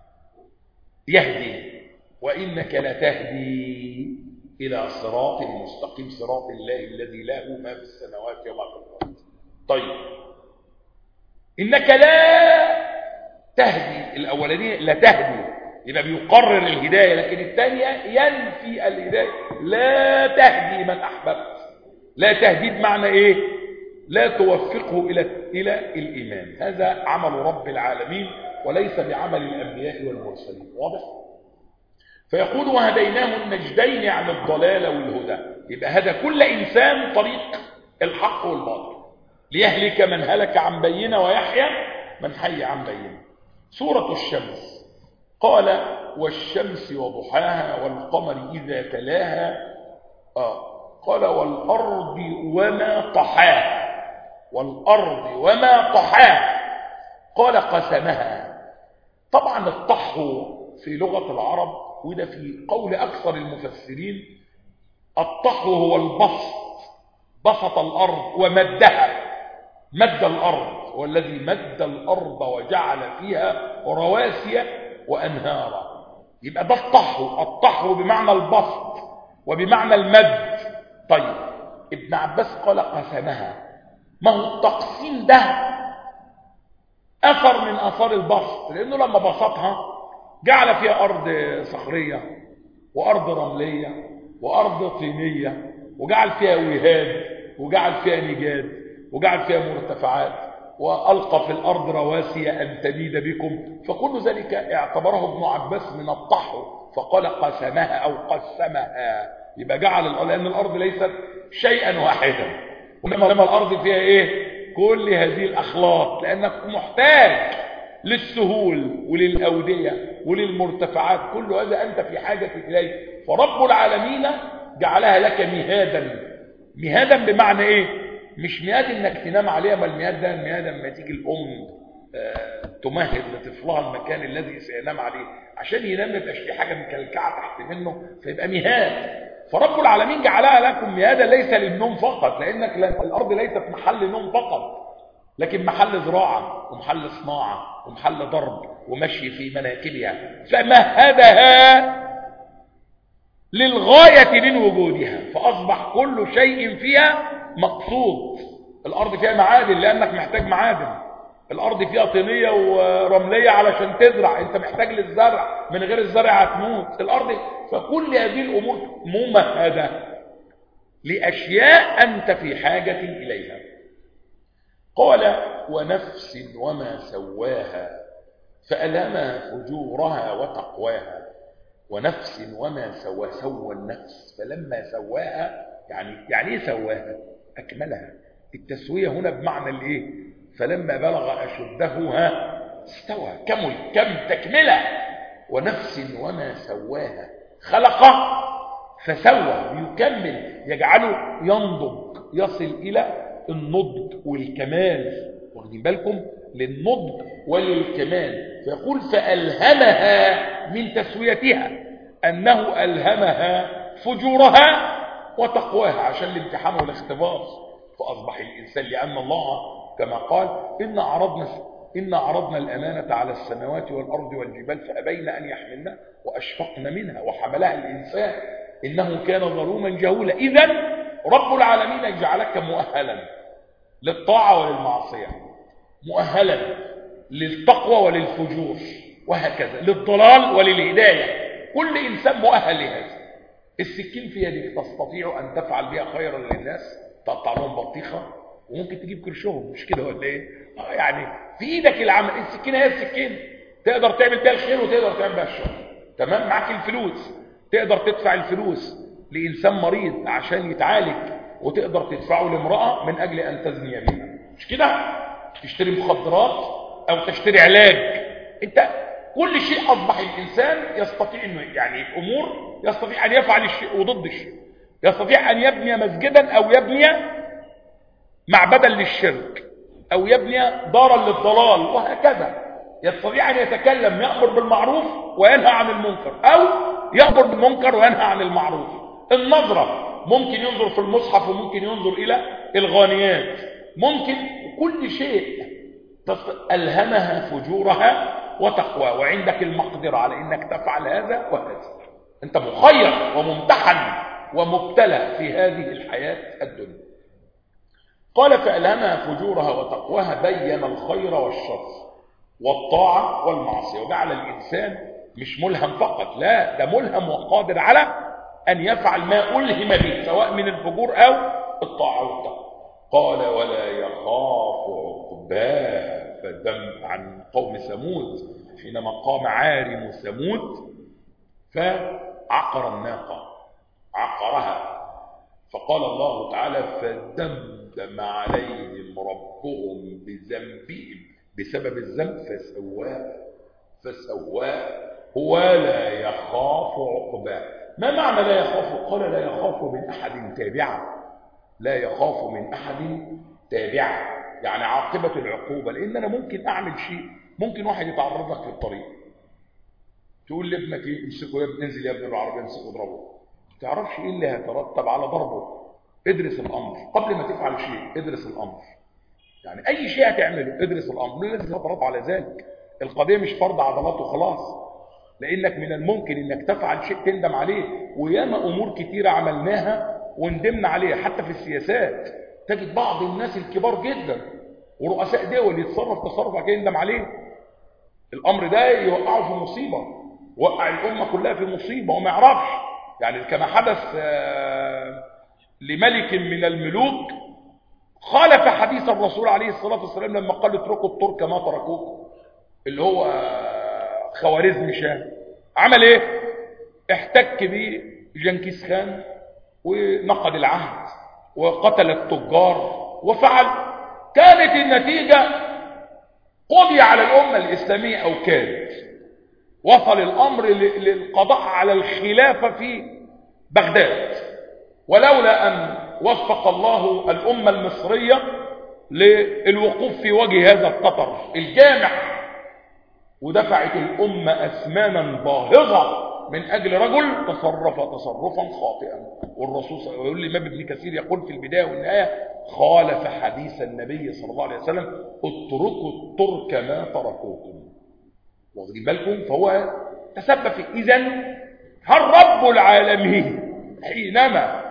يهدي: وإنك لتهدي إلى صراط مستقيم، صراط الله الذي له ما في السماوات وما في الأرض. طيب، إنك لا تهدي، الأولانية لا تهدي يبقى بيقرر الهداية، لكن الثانية ينفي الهداية: لا تهدي من أحببت. لا تهدي بمعنى إيه؟ لا توفقه إلى الإيمان. هذا عمل رب العالمين وليس بعمل الأنبياء والمرسلين. واضح؟ فيقول: وهديناه النجدين عن الضلال والهدى. يبقى هدى كل إنسان طريق الحق والباطل، ليهلك من هلك عن بينة ويحيى من حي عن بينة. سورة الشمس قال: والشمس وضحاها والقمر إذا تلاها. قال: والأرض وما طحاها. والأرض وما طحاها. قال: قسمها. طبعا الطحو في لغة العرب، وده في قول أكثر المفسرين، الطحو هو البسط، بسط الأرض ومدها، مد الأرض، والذي مد الأرض وجعل فيها رواسي وأنهارا. يبقى ده الطحو. الطحو بمعنى البسط وبمعنى المد. طيب، ابن عباس قال: قسمها. ما هو التقسيم ده أثر من أثار البسط، لأنه لما بسطها جعل فيها أرض صخرية وأرض رملية وأرض طينية، وجعل فيها وهاد وجعل فيها نجاد وجعل فيها مرتفعات، وألقى في الأرض رواسي أن تميد بكم. فكل ذلك اعتبره ابن عباس من الطحو، فقال: قسمها أو قسمها. يبقى جعل الأرض، لأن الأرض ليست شيئا واحدا، وإنما الأرض فيها إيه؟ كل هذه الأخلاق، لأنك محتاج للسهول وللأودية وللمرتفعات، كل هذا أنت في حاجة إليه. فرب العالمين جعلها لك مهادا. مهادا بمعنى إيه؟ مش مهاد إنك تنام عليها، ما المهاد ده المهاد لما تيجي الأم تمهد لطفلها المكان الذي سينام عليه، عشان ينام ما يبقاش في حاجة مكلكعة تحت منه، فيبقى مهاد. فرب العالمين جعلها لكم مهادا ليس للنوم فقط، لأنك الأرض ليست محل نوم فقط، لكن محل زراعة ومحل صناعة ومحل ضرب ومشي في مناكبها، فمهدها للغاية من وجودها، فأصبح كل شيء فيها مقصود. الأرض فيها معادن لأنك محتاج معادن، الأرض فيها طينية ورملية علشان تزرع، أنت محتاج للزرع، من غير الزرع هتموت الأرض. فكل هذه الأمور ممهدة لأشياء أنت في حاجة إليها. قال: ونفس وما سواها فألهمها فجورها وتقواها. ونفس وما سوى النفس، فلما سواها يعني ايه سواها؟ أكملها. التسوية هنا بمعنى الايه؟ فلما بلغ أشده استوى، كم تكملة. ونفس وما سواها، خلقه فسوى، يكمل، يجعله ينضج، يصل إلى النضج والكمال. واخدين بالكم؟ للنضج وللكمال. فيقول: فألهمها من تسويتها أنه ألهمها فجورها وتقواها، عشان الامتحان والاختبار. فأصبح الإنسان، لأن الله كما قال: إن عرضنا الأمانة على السماوات والأرض والجبال فأبين أن يحملنها وأشفقن منها وحملها الإنسان إنه كان ظلوما جهولا. إذن رب العالمين جعلك مؤهلا للطاعة وللمعصية، مؤهلا للتقوى وللفجور، وهكذا للضلال وللهداية. كل إنسان مؤهل لهذا. السكين في يدك، تستطيع أن تفعل بها خيرا للناس، تقطع لهم بطيخة، وممكن تجيب كرشهم، مش كده ولا ايه؟ يعني في ايدك العمل، السكينه هي السكينه، تقدر تعمل بيها الخير وتقدر تعمل بيها الشر. تمام؟ معاك الفلوس، تقدر تدفع الفلوس لانسان مريض عشان يتعالج، وتقدر تدفعه لامراه من اجل ان تزني بها، مش كده؟ تشتري مخدرات او تشتري علاج. انت كل شيء اصبح الانسان يستطيع انه يعني امور يستطيع ان يفعل الشيء وضد الشيء. يستطيع ان يبني مسجدا او يبني معبدا للشرك او يبني دارا للضلال وهكذا. يستطيع ان يتكلم يأمر بالمعروف وينهى عن المنكر، او يأمر بالمنكر وينهى عن المعروف. النظرة ممكن ينظر في المصحف وممكن ينظر الى الغانيات، ممكن كل شيء ألهمها فجورها وتقوى، وعندك المقدرة على انك تفعل هذا وهذا. انت مخير وممتحن ومبتلى في هذه الحياة الدنيا. قال فألهمها فجورها وتقواها، بين الخير والشر والطاعة والمعصية، وجعل الإنسان مش ملهم فقط، لا ده ملهم وقادر على أن يفعل ما ألهم به، سواء من الفجور أو الطاعة والتقوى. قال ولا يخاف عقباه، فذم عن قوم ثمود حينما قام عارم ثمود فعقر الناقة، عقرها، فقال الله تعالى فدمدم عليهم ربهم بذنبهم، بسبب الذنب فسواه ولا يخاف عقباه. ما معنى لا يخاف؟ قال لا يخاف من أحد تابعا، لا يخاف من أحد تابعا، يعني عاقبة العقوبة. لأن أنا ممكن أعمل شيء، ممكن واحد يتعرض لك في الطريق، تقول لابنك ايه؟ امسكه يا ابني، انزل يا ابني العربية، امسكه اضربه. ما تعرفش ايه اللي هيترتب على ضربه. ادرس الأمر قبل ما تفعل شيء، ادرس الأمر. يعني أي شيء هتعمله ادرس الأمر، لازم تترتب على ذلك. القضية مش فرض عضلات وخلاص، لأنك من الممكن انك تفعل شيء تندم عليه. وياما أمور كتيرة عملناها وندمنا عليها، حتى في السياسات تجد بعض الناس الكبار جدا ورؤساء دول يتصرف تصرف يندم عليه. الأمر ده يوقعه في مصيبة، وقع الأمة كلها في مصيبة وما يعرفش. يعني كما حدث لملك من الملوك خالف حديث الرسول عليه الصلاة والسلام لما قال اتركوا الترك ما تركوكم، اللي هو خوارزم شاه. عمل ايه؟ احتك به جنكيز خان ونقض العهد وقتل التجار وفعل. كانت النتيجة قضي على الأمة الإسلامية، أو كانت وصل الأمر للقضاء على الخلافة في بغداد، ولولا أن وفق الله الأمة المصرية للوقوف في وجه هذا الخطر الجامع، ودفعت الأمة أثمانا باهظة من أجل رجل تصرف تصرفا خاطئا. والرسول يقول لي الإمام ابن كثير يقول في البداية والنهاية خالف حديث النبي صلى الله عليه وسلم اتركوا الترك ما تركوكم. واخدين بالكم؟ فهو تسبب في. إذن هل رب العالمين حينما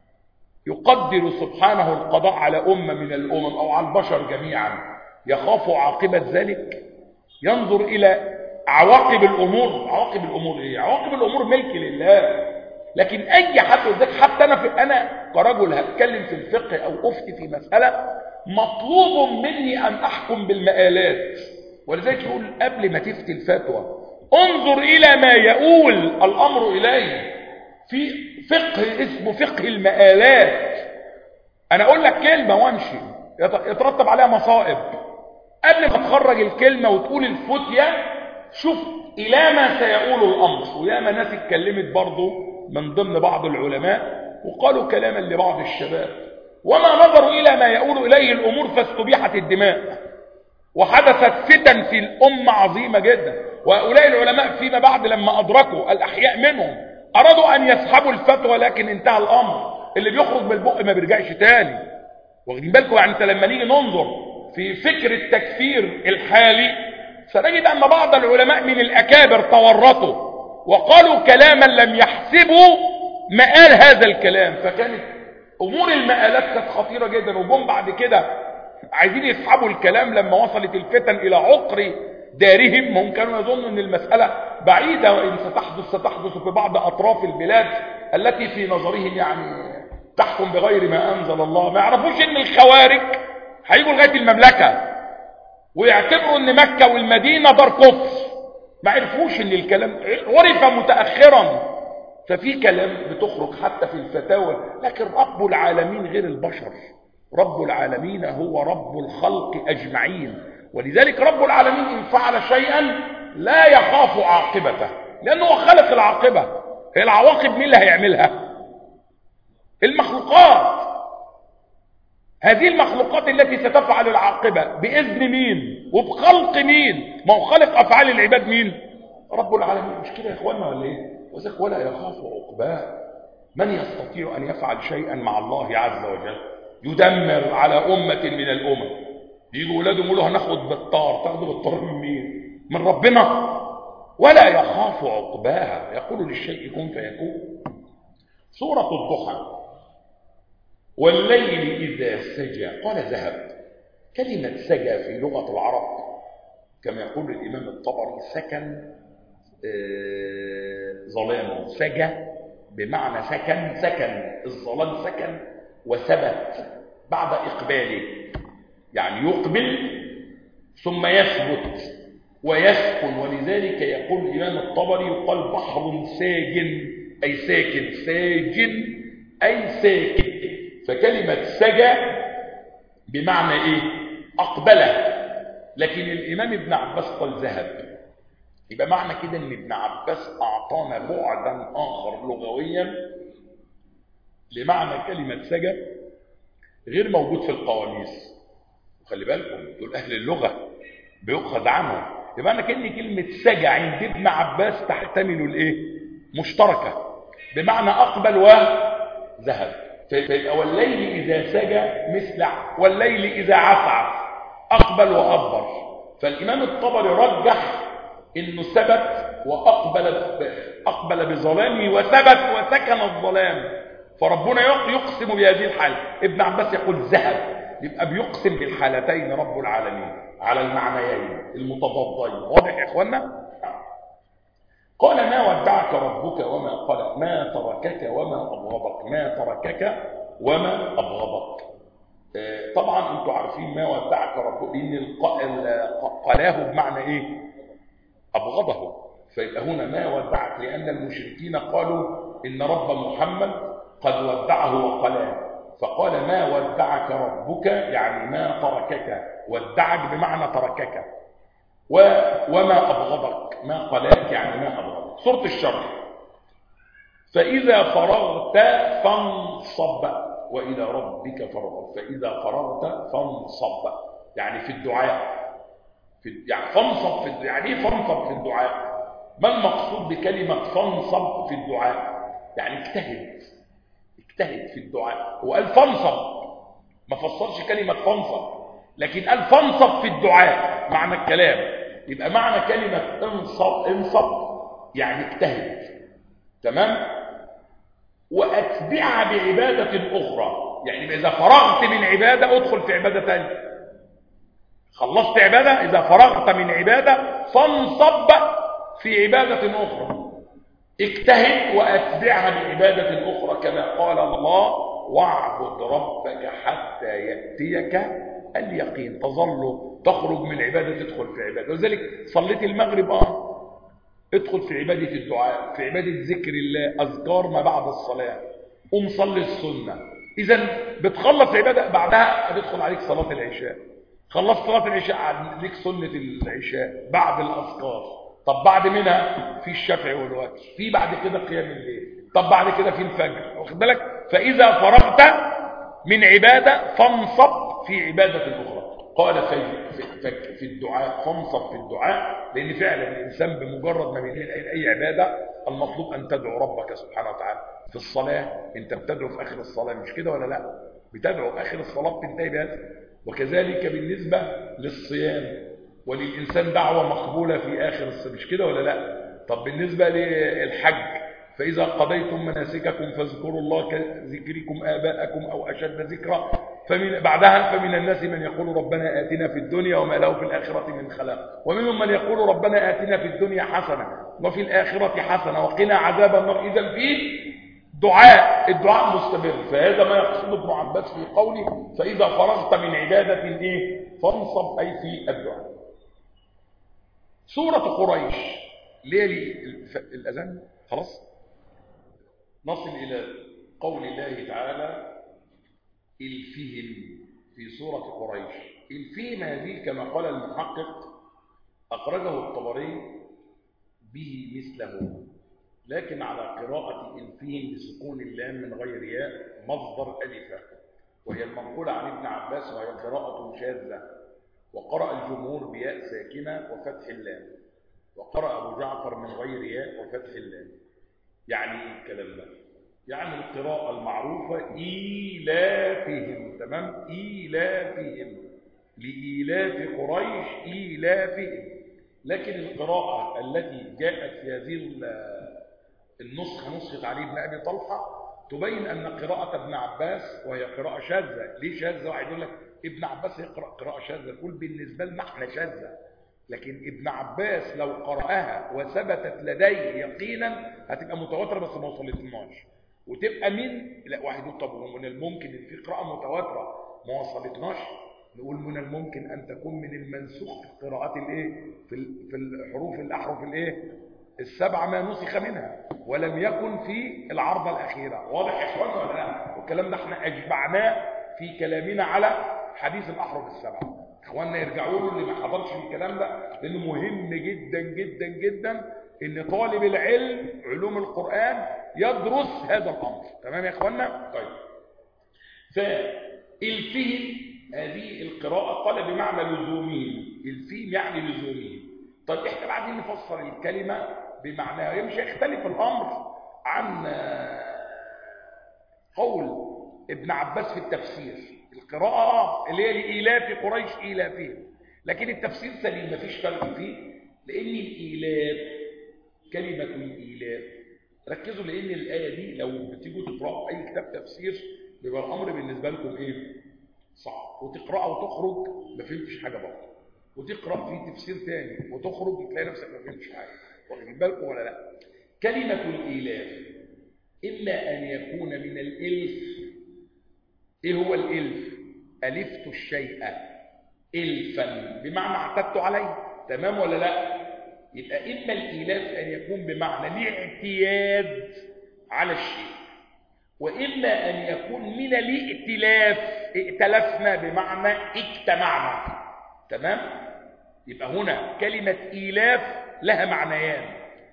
يقدر سبحانه القضاء على أمة من الأمم أو على البشر جميعا يخاف عاقبة ذلك؟ ينظر إلى عواقب الأمور. عواقب الأمور إيه؟ عواقب الأمور ملك لله. لكن أي حد ذلك، حتى أنا كرجل هتكلم في الفقه أو أفتي في مسألة، مطلوب مني أن أحكم بالمآلات. ولذلك يقول قبل ما تفتي الفتوى انظر إلى ما يؤول الأمر إليه. في فقه اسمه فقه المآلات. أنا أقول لك كلمة وامشي يترتب عليها مصائب. قبل ما تخرج الكلمة وتقول الفتية شوف إلى ما سيقول الأمر. وياما ناس اتكلمت برضو من ضمن بعض العلماء وقالوا كلاما لبعض الشباب، وما نظروا إلى ما يقول إليه الأمور فاستبيحت الدماء، وحدثت فتن في الأمة عظيمة جدا. وهؤلاء العلماء فيما بعد لما أدركوا الأحياء منهم أرادوا أن يسحبوا الفتوى، لكن انتهى الأمر. اللي بيخرج بالبق ما بيرجعش تاني. واخدين بالكم؟ يعني انت لما نيجي ننظر في فكر التكفير الحالي سنجد أن بعض العلماء من الأكابر تورطوا وقالوا كلاما لم يحسبوا مآل هذا الكلام. فكانت أمور المآلات كانت خطيرة جدا، وجم بعد كده عايزين يسحبوا الكلام لما وصلت الفتن إلى عقر دارهم. هم كانوا يظنوا أن المسألة بعيدة وإن ستحدث في بعض أطراف البلاد التي في نظرهم يعني تحكم بغير ما أنزل الله. ما يعرفوش أن الخوارج هيجوا لغايه المملكه ويعتبروا ان مكه والمدينه دار كفر. ما عرفوش ان الكلام عرف متاخرا. ففي كلام بتخرج حتى في الفتاوى، لكن رب العالمين غير البشر. رب العالمين هو رب الخلق اجمعين، ولذلك رب العالمين ان فعل شيئا لا يخاف عاقبته، لانه هو خلق العاقبه. هي العواقب مين اللي هيعملها؟ المخلوقات. هذه المخلوقات التي ستفعل العاقبه باذن مين وبخلق مين؟ ما هو خلق افعال العباد مين؟ رب العالمين. مش كده يا اخوانا ولا ايه؟ وذلك ولا يخاف عقباه. من يستطيع ان يفعل شيئا مع الله عز وجل؟ يدمر على امه من الامم. يجوا ولادهم يقولوا هناخد بالطار. تاخدوا بالطار من مين؟ من ربنا. ولا يخاف عقباها، يقول للشيء كن فيكون. سوره الضحى. والليل اذا سجى قال ذهب. كلمه سجى في لغه العرب كما يقول الامام الطبري سكن ظلام. سجى بمعنى سكن. سكن الظلام سكن وثبت بعد إقباله، يعني يقبل ثم يثبت ويسكن. ولذلك يقول الإمام الطبري يقال بحر ساجن أي ساكن، ساجن أي ساكن. فكلمة سجى بمعنى إيه؟ أقبله. لكن الإمام ابن عباس قال ذهب. يبقى معنى كده ان ابن عباس اعطانا بعدا اخر لغويا لمعنى كلمه سجى غير موجود في القواميس. وخلي بالكم دول اهل اللغه بيؤخذ عنهم. يبقى معنى كان كلمه سجى عند ابن عباس تحتمل الايه؟ مشتركه بمعنى اقبل وذهب. فيبقى والليل اذا سجى مثل والليل اذا عسعس اقبل وادبر. فالامام الطبري رجح انه ثبت واقبل بظلامه وثبت وسكن الظلام. فربنا يقسم بهذه الحاله. ابن عباس يقول ذهب. يبقى بيقسم بالحالتين رب العالمين على المعنيين المتضادين. واضح يا اخوانا؟ قال ما ودعك ربك وما قلق. ما تركك وما ابغضك. ما تركك وما ابغضك. طبعا انتم عارفين ما ودعك ربك لان قلاه بمعنى ايه؟ أبغضه. فيبقى هنا ما ودعك، لأن المشركين قالوا إن رب محمد قد ودعه وقلاه، فقال ما ودعك ربك يعني ما تركك. ودعك بمعنى تركك. وما أبغضك ما قلاك يعني ما أبغضك. سورة الشرح. فإذا فرغت فانصب وإلى ربك فارغب. فإذا فرغت فانصب يعني في الدعاء. يعني فانصب في يعني ايه فانصب في الدعاء؟ ما المقصود بكلمه فانصب في الدعاء؟ يعني اجتهد في الدعاء. هو قال فانصب، ما فسرش كلمه فانصب، لكن قال فانصب في الدعاء معنى الكلام. يبقى معنى كلمه انصب يعني اجتهد. تمام؟ واتبعها بعباده اخرى. يعني اذا فرغت من عباده ادخل في عباده ثانيه. خلصت عبادة، إذا فرغت من عبادة فانصب في عبادة أخرى. اجتهد وأتبعها بعبادة أخرى كما قال الله واعبد ربك حتى يأتيك اليقين. تظل تخرج من عبادة تدخل في عبادة. وذلك صليت المغرب ادخل في عبادة الدعاء، في عبادة ذكر الله، أذكار ما بعد الصلاة، قم صلي السنة. إذن بتخلص عبادة بعدها هتدخل عليك صلاة العشاء. خلصت صلاة العشاء ليك سنة العشاء بعد الأذكار. طب بعد منها في الشفع والوتر، في بعد كده قيام الليل، طب بعد كده في الفجر. واخد بالك؟ فإذا فرغت من عبادة فانصب في عبادة أخرى. قال في الدعاء فانصب في الدعاء، لأن فعلا الإنسان بمجرد ما بينهي أي عبادة المطلوب أن تدعو ربك سبحانه وتعالى. في الصلاة أنت بتدعو في آخر الصلاة، مش كده ولا لا؟ بتدعو آخر الصلاة بتنتهي بهذا. وكذلك بالنسبة للصيام وللإنسان دعوة مقبولة في آخر الصيام، مش كده ولا لا؟ طب بالنسبة للحج فإذا قضيتم مناسككم فاذكروا الله كذكركم آباءكم أو أشد ذكرا. بعدها فمن الناس من يقول ربنا آتنا في الدنيا وما له في الآخرة من خلاق، ومنهم من يقول ربنا آتنا في الدنيا حسنة وفي الآخرة حسنة وقنا عذاب النار. إذا في الدعاء مستمر. فهذا ما يقصد ابن عباس في قوله فإذا فرغت من عبادة إيه فانصب، أي في الدعاء. سورة قريش ليه الأذان خلاص. نصل إلى قول الله تعالى الفهم في سورة قريش. الفهم هذه كما قال المحقق أخرجه الطبري به مثله، لكن على قراءة الفهم بسكون اللام من غير ياء مصدر ألفة، وهي المنقولة عن ابن عباس، وهي قراءة شاذة. وقرأ الجمهور بياء ساكنة وفتح اللام، وقرأ أبو جعفر من غير ياء وفتح اللام. يعني إيه الكلام ده؟ يعني القراءة المعروفة إيلافهم، تمام؟ إيلافهم، لإيلاف قريش إيلافهم. لكن القراءة التي جاءت في هذه النسخة، نسخة علي بن أبي طلحة، تبين أن قراءة ابن عباس وهي قراءة شاذة. ليه شاذة؟ واحد يقول لك ابن عباس يقرأ قراءة شاذة، نقول بالنسبة لنا احنا شاذة، لكن ابن عباس لو قرأها وثبتت لديه يقينا هتبقى متواترة بس ما وصلتناش، وتبقى لا واحد يقول طب من الممكن ان في قراءة متواترة ما وصلتناش؟ نقول من الممكن ان تكون من المنسوخ في القراءات الايه في الاحرف الايه السبعة ما نسخ منها ولم يكن في العرضة الأخيرة. واضح يا اخوانا ولا لا؟ والكلام ده احنا اجمعناه في كلامنا على حديث الأحرف السبعة. اخواننا يرجعوا له اللي ما حضرش الكلام ده، لانه مهم جدا جدا جدا ان طالب العلم علوم القرآن يدرس هذا الامر. تمام يا اخواننا؟ طيب، فالفهم هذه القراءة قال بمعنى لزومهم، الفهم يعني لزومهم. طيب احنا بعدين نفسر الكلمة بمعناها، يمشي يختلف الامر عن قول ابن عباس في التفسير. القراءة اللي هي لإيلاف قريش إيلافهم، لكن التفسير سليم مفيش فرق فيه، لأن الإيلاف كلمة الإيلاف، ركزوا لأن الآية دي لو بتيجوا تقرأوا أي كتاب تفسير بيبقى الأمر بالنسبة لكم إيه؟ صعب، وتقرأ وتخرج ما فهمتش حاجة برضه، وتقرأ في تفسير تاني وتخرج تلاقي نفسك ما فهمتش حاجة. واخدين بالكم ولا لا؟ كلمة الإيلاف إما أن يكون من الإلف. إيه هو الإلف؟ ألفت الشيء إلفا بمعنى اعتدت عليه، تمام ولا لا؟ يبقى إما الإيلاف أن يكون بمعنى الاعتياد على الشيء، وإما أن يكون من الائتلاف، ائتلفنا بمعنى اجتمعنا، تمام؟ يبقى هنا كلمة إيلاف لها معنيان،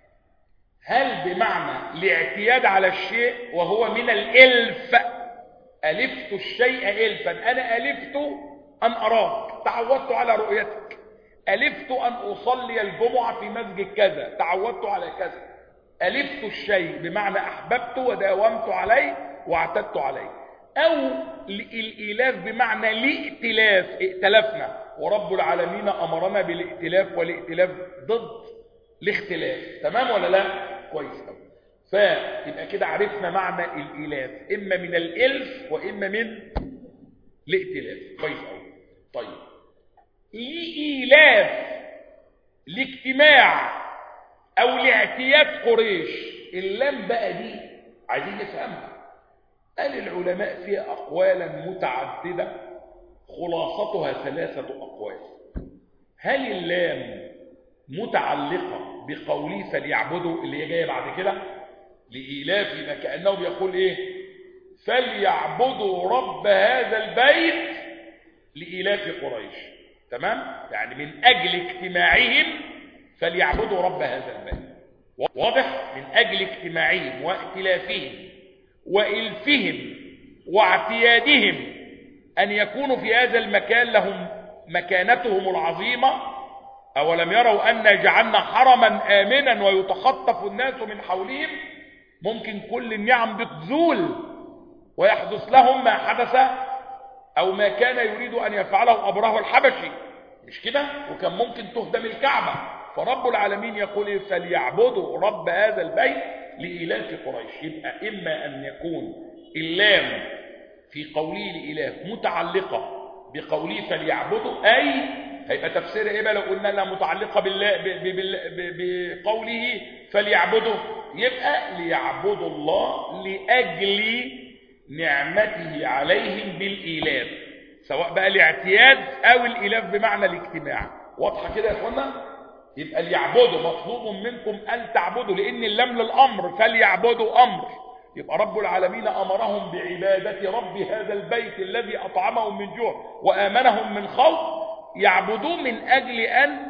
هل بمعنى الاعتياد على الشيء وهو من الإلف، ألفت الشيء إلفا، أنا ألفت أن أراك، تعودت على رؤيتك، ألفت أن أصلي الجمعة في مسجد كذا، تعودت على كذا. ألفت الشيء بمعنى أحببت وداومت عليه واعتدت عليه. أو الإيلاف بمعنى الائتلاف، ائتلفنا، ورب العالمين أمرنا بالائتلاف، والائتلاف ضد الاختلاف، تمام ولا لا؟ كويس قوي. فيبقى كده عرفنا معنى الإيلاف، إما من الإلف وإما من الائتلاف. كويس قوي. طيب، لإيلاف لاجتماع أو لاعتياد قريش، اللام بقى دي عايزين نفهمها. قال العلماء فيها أقوالا متعددة، خلاصتها 3 أقوال. هل اللام متعلقة بقوله فليعبدوا اللي هي جايه بعد كده لإيلاف، ما كأنه بيقول ايه؟ فليعبدوا رب هذا البيت لإيلاف قريش، تمام؟ يعني من أجل اجتماعهم فليعبدوا رب هذا البيت. واضح؟ من أجل اجتماعهم وائتلافهم وإلفهم واعتيادهم أن يكونوا في هذا المكان لهم مكانتهم العظيمة. أولم يروا أن جعلنا حرما آمنا ويتخطف الناس من حولهم؟ ممكن كل النعم بتزول ويحدث لهم ما حدث أو ما كان يريد أن يفعله أبرهة الحبشي، مش كده؟ وكان ممكن تهدم الكعبة. فرب العالمين يقول فليعبدوا رب هذا البيت لإيلاف قريش. يبقى إما أن يكون اللام في قوله لإيلاف متعلقة بقوله فليعبدوا، أي هيبقى تفسير ايه بقى لو قلنا انها متعلقه بالله بقوله فليعبدوا؟ يبقى ليعبدوا الله لاجل نعمته عليهم بالايلاف، سواء بقى الاعتياد او الايلاف بمعنى الاجتماع. واضحه كده يا اخوانا؟ يبقى ليعبدوا مطلوب منكم ان تعبدوا، لان اللام للامر، فليعبدوا امر. يبقى رب العالمين امرهم بعباده رب هذا البيت الذي اطعمهم من جوع وامنهم من خوف، يعبدوه من اجل ان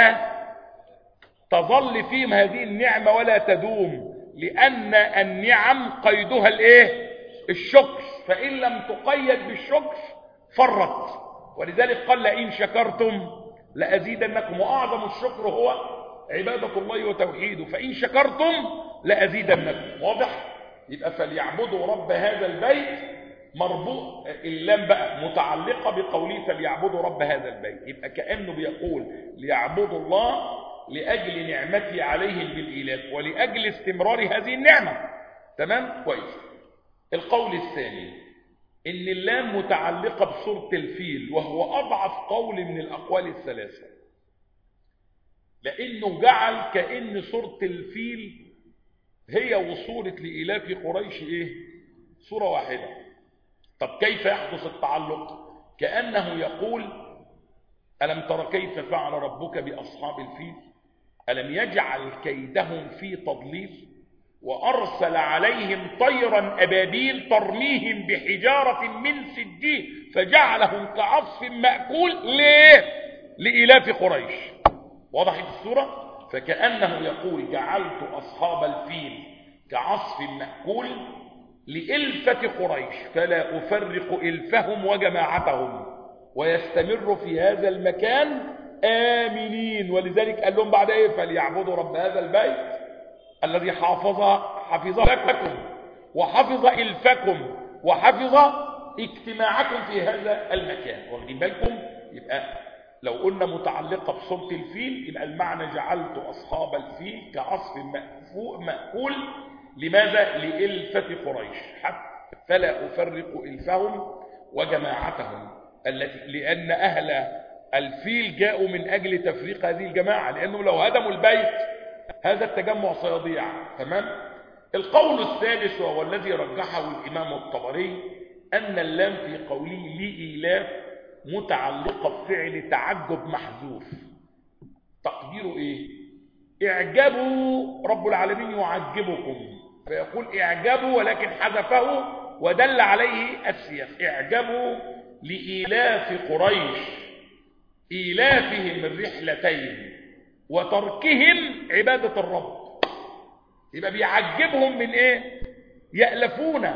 تظل فيهم هذه النعمه ولا تدوم، لان النعم قيدها الايه؟ الشكر، فان لم تقيد بالشكر فرت. ولذلك قال لئن شكرتم لازيدنكم، واعظم الشكر هو عباده الله وتوحيده، فان شكرتم لازيدنكم. واضح؟ يبقى فليعبدوا رب هذا البيت مربوط، اللام بقى متعلقه بقوله فليعبدوا رب هذا البيت، يبقى كانه بيقول ليعبدوا الله لاجل نعمته عليهم بالايلاف ولاجل استمرار هذه النعمه. تمام؟ كويس. القول الثاني ان اللام متعلقه بسوره الفيل، وهو اضعف قول من الاقوال الثلاثه، لانه جعل كأن سوره الفيل هي وصورة لإيلاف قريش ايه؟ سورة واحدة. طب كيف يحدث التعلق؟ كأنه يقول ألم تر كيف فعل ربك بأصحاب الفيل ألم يجعل كيدهم في تضليل وأرسل عليهم طيرا أبابيل ترميهم بحجارة من سجيل فجعلهم كعصف مأكول. ليه؟ لإيلاف قريش. وضحت السورة؟ فكأنه يقول جعلت أصحاب الفيل كعصف مأكول لإلفة قريش فلا أفرق إلفهم وجماعتهم ويستمر في هذا المكان آمنين. ولذلك قال لهم بعد إيه؟ فليعبدوا رب هذا البيت الذي حفظ لكم وحفظ إلفكم وحفظ اجتماعكم في هذا المكان. واخدين بالكم؟ يبقى لو قلنا متعلقة بسورة الفيل يبقى المعنى جعلت أصحاب الفيل كعصف مأكول. لماذا؟ لإلفة قريش فلا أفرق إلفهم وجماعتهم لأن أهل الفيل جاءوا من أجل تفريق هذه الجماعة، لأنه لو هدموا البيت هذا التجمع سيضيع. تمام؟ القول الثالث وهو الذي رجحه الإمام الطبري أن اللام في قوله لإيلاف متعلقة بفعل تعجب محذوف. تقديره ايه؟ اعجبوا رب العالمين يعجبكم، فيقول اعجبوا ولكن حذفه ودل عليه السياق. اعجبوا لإيلاف قريش إيلافهم الرحلتين وتركهم عبادة الرب. يبقى بيعجبهم من ايه؟ يألفون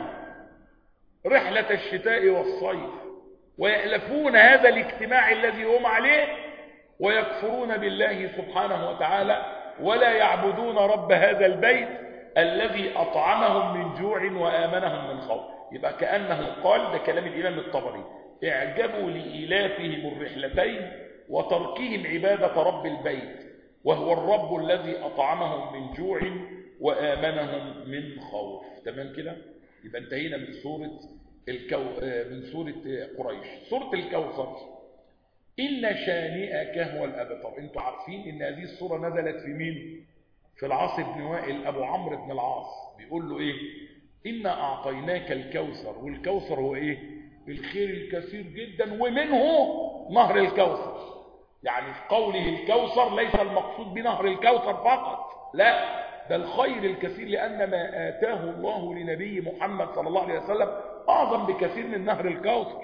رحلة الشتاء والصيف ويألفون هذا الاجتماع الذي هم عليه ويكفرون بالله سبحانه وتعالى ولا يعبدون رب هذا البيت الذي أطعمهم من جوع وآمنهم من خوف. يبقى كأنه قال، ده كلام الإمام الطبري، اعجبوا لإيلافهم الرحلتين وتركهم عبادة رب البيت وهو الرب الذي أطعمهم من جوع وآمنهم من خوف. تمام كده؟ يبقى انتهينا من سورة من سورة قريش. سورة الكوثر إن شانئك هو الأبتر. انتوا عارفين ان هذه السورة نزلت في مين؟ في العاص بن وائل أبو عمرو بن العاص. بيقول له ايه؟ إنا أعطيناك الكوثر. والكوثر هو ايه؟ الخير الكثير جدا ومنه نهر الكوثر. يعني في قوله الكوثر ليس المقصود بنهر الكوثر فقط، لا، ده الخير الكثير، لأن ما آتاه الله لنبي محمد صلى الله عليه وسلم أعظم بكثير من نهر الكوثر.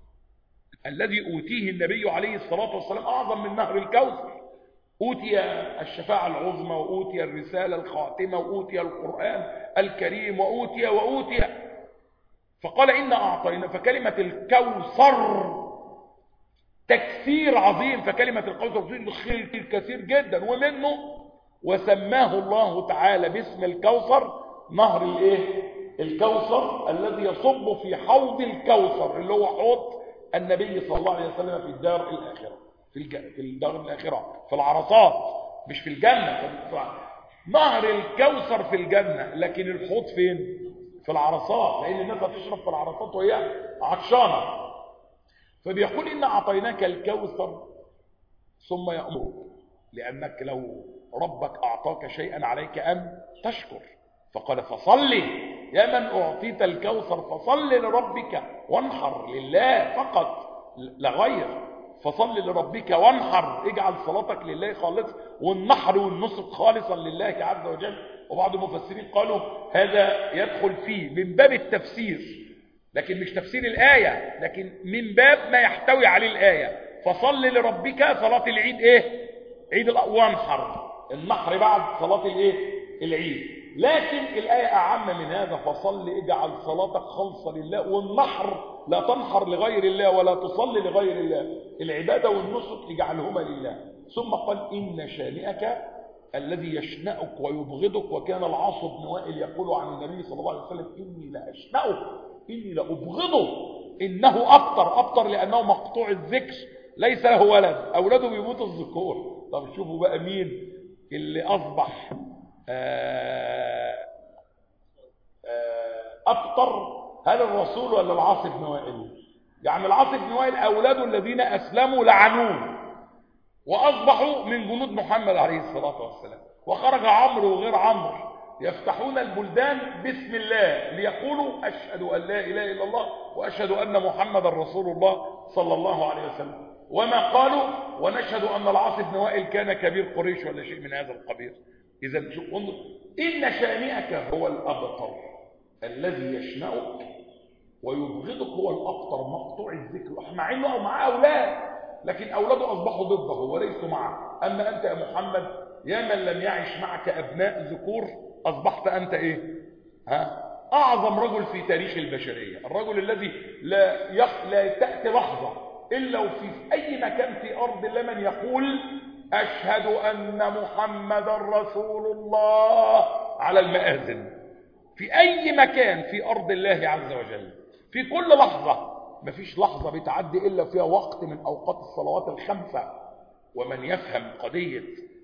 الذي أوتيه النبي عليه الصلاة والسلام أعظم من نهر الكوثر. أوتي الشفاعة العظمى وأوتي الرسالة الخاتمة وأوتي القرآن الكريم وأوتي فقال إن أعطينا. فكلمة الكوثر تكثير عظيم، فكلمة الكوثر تفيد الخير الكثير جدا ومنه، وسماه الله تعالى باسم الكوثر نهر الايه؟ الكوثر الذي يصب في حوض الكوثر اللي هو حوض النبي صلى الله عليه وسلم في الدار الآخرة، في الدار الآخرة في العرصات، مش في الجنة. نهر الكوثر في الجنة، لكن الحوض فين؟ في العرصات، لأن الناس هتشرب في العرصات وهي عطشانة. فبيقول إن أعطيناك الكوثر ثم يأمرك، لأنك لو ربك أعطاك شيئا عليك أن تشكر. فقال فصل يا من أعطيت الكوثر فصل لربك وانحر، لله فقط لا غير. فصل لربك وانحر، اجعل صلاتك لله خالص، والنحر والنسك خالصا لله عز وجل. وبعض المفسرين قالوا هذا يدخل فيه من باب التفسير، لكن مش تفسير الآية، لكن من باب ما يحتوي عليه الآية. فصل لربك صلاة العيد ايه؟ عيد وانحر، النحر بعد صلاة الايه؟ العيد. لكن الآية أعم من هذا، فصل اجعل صلاتك خالصة لله، والنحر لا تنحر لغير الله ولا تصلي لغير الله، العبادة والنسك اجعلهما لله. ثم قال إن شانئك الذي يشنأك ويبغضك. وكان العاص بن وائل يقول عن النبي صلى الله عليه وسلم إني لأشنأه، إني لأبغضه، إنه أبتر لأنه مقطوع الذكر ليس له ولد، أولاده بيموتوا الذكور. طب شوفوا بقى مين اللي أصبح أبتر، هل الرسول ولا العاص بن وائل؟ يعني العاص بن وائل أولاده الذين أسلموا لعنوه وأصبحوا من جنود محمد عليه الصلاة والسلام. وخرج عمرو وغير عمرو يفتحون البلدان باسم الله ليقولوا أشهد أن لا إله إلا الله وأشهد أن محمد رسول الله صلى الله عليه وسلم، وما قالوا ونشهد أن العاص بن وائل كان كبير قريش ولا شيء من هذا القبيل. إذا انظر، إن شانئك هو الأبتر الذي يشنأك ويبغضك، هو الأبتر مقطوع الذكر، مع إنه معاه أولاد لكن أولاده أصبحوا ضده وليسوا معه. أما أنت يا محمد يا من لم يعش معك أبناء ذكور، أصبحت أنت إيه؟ أعظم رجل في تاريخ البشرية، الرجل الذي لا تأتي لحظة إلا وفي أي مكان في أرض الله من يقول أشهد أن محمد رسول الله على المآذن، في أي مكان في أرض الله عز وجل، في كل لحظة. مفيش لحظة بتعدي إلا فيها وقت من أوقات الصلوات الخمسة. ومن يفهم قضية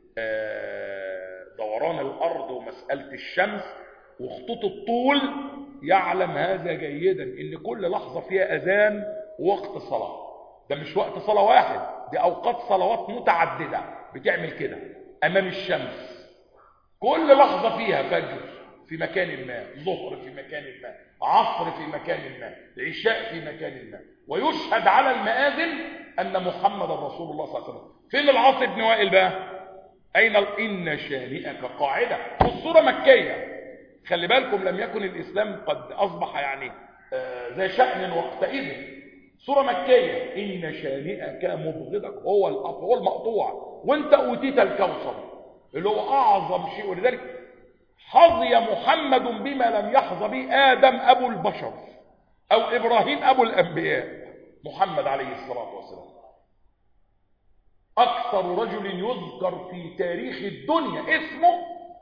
دوران الأرض ومسألة الشمس وخطوط الطول يعلم هذا جيدا، إن كل لحظة فيها أذان ووقت صلاة. ده مش وقت صلاة واحد، دي أوقات صلوات متعددة بتعمل كده أمام الشمس. كل لحظة فيها فجر في مكان ما، ظهر في مكان ما، عصر في مكان ما، عشاء في مكان ما، ويشهد على المآذن أن محمد رسول الله صلى الله عليه وسلم. فين العاص بن وائل بقى؟ أين إن شانئك قاعدة؟ والصورة مكية، خلي بالكم لم يكن الإسلام قد أصبح يعني ذا شأن وقتئذ. صورة مكية، إن شانئك مبغضك هو هو المقطوع، وانت أوتيت الكوثر اللي هو أعظم شيء. ولذلك حظي محمد بما لم يحظ به آدم أبو البشر أو إبراهيم أبو الأنبياء، محمد عليه الصلاة والسلام أكثر رجل يذكر في تاريخ الدنيا اسمه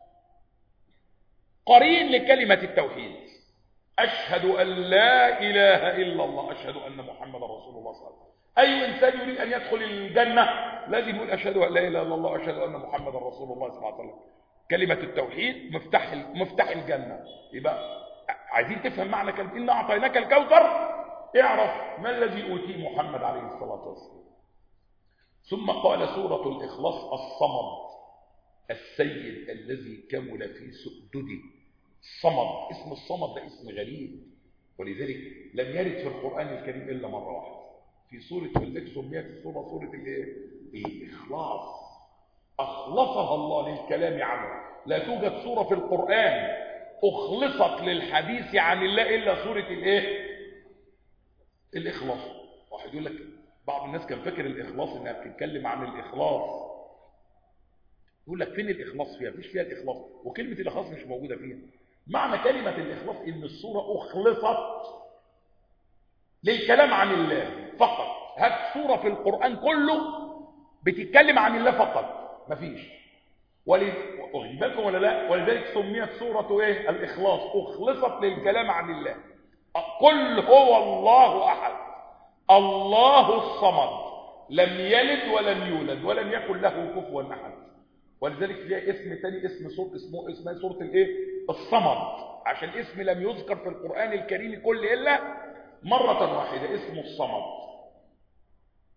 قرين لكلمة التوحيد، أشهد أن لا إله إلا الله، أشهد أن محمد رسول الله صلى الله عليه وسلم. أي إنسان يريد أن يدخل الجنة لازم يقول أشهد أن لا إله إلا الله وأشهد أن محمد رسول الله صلى الله عليه وسلم. كلمة التوحيد مفتاح الجنة. يبقى عايزين تفهم معنى كلمة إن أعطيناك الكوثر، اعرف ما الذي أوتيه محمد عليه الصلاة والسلام. ثم قال سورة الإخلاص الصمد السيد الذي كمل في سؤدده. الصمد، اسم الصمد ده اسم غريب، ولذلك لم يرد في القرآن الكريم إلا مرة واحدة في سورة، ولذلك سميت السورة سورة الإخلاص. أخلصها الله للكلام عنه. لا توجد سورة في القرآن أخلصت للحديث عن الله إلا سورة الإخلاص. واحد يقول لك بعض الناس كان فاكر الإخلاص إنها بتتكلم عن الإخلاص، يقول لك فين الإخلاص فيها؟ مفيش فيها الإخلاص، وكلمة الإخلاص مش موجودة فيها. معنى كلمة الإخلاص إن السورة أخلصت للكلام عن الله فقط. هات سورة في القرآن كله بتتكلم عن الله فقط، مفيش. واخد بالكم ولا لا؟ ولذلك سميت سورة الإخلاص، أخلصت للكلام عن الله. قل هو الله أحد الله الصمد لم يلد ولم يولد ولم يكن له كفوا أحد. ولذلك ليها اسم تاني، اسم سورة اسمها سورة الصمد، عشان اسم لم يذكر في القرآن الكريم كله إلا مرة واحدة، اسمه الصمد.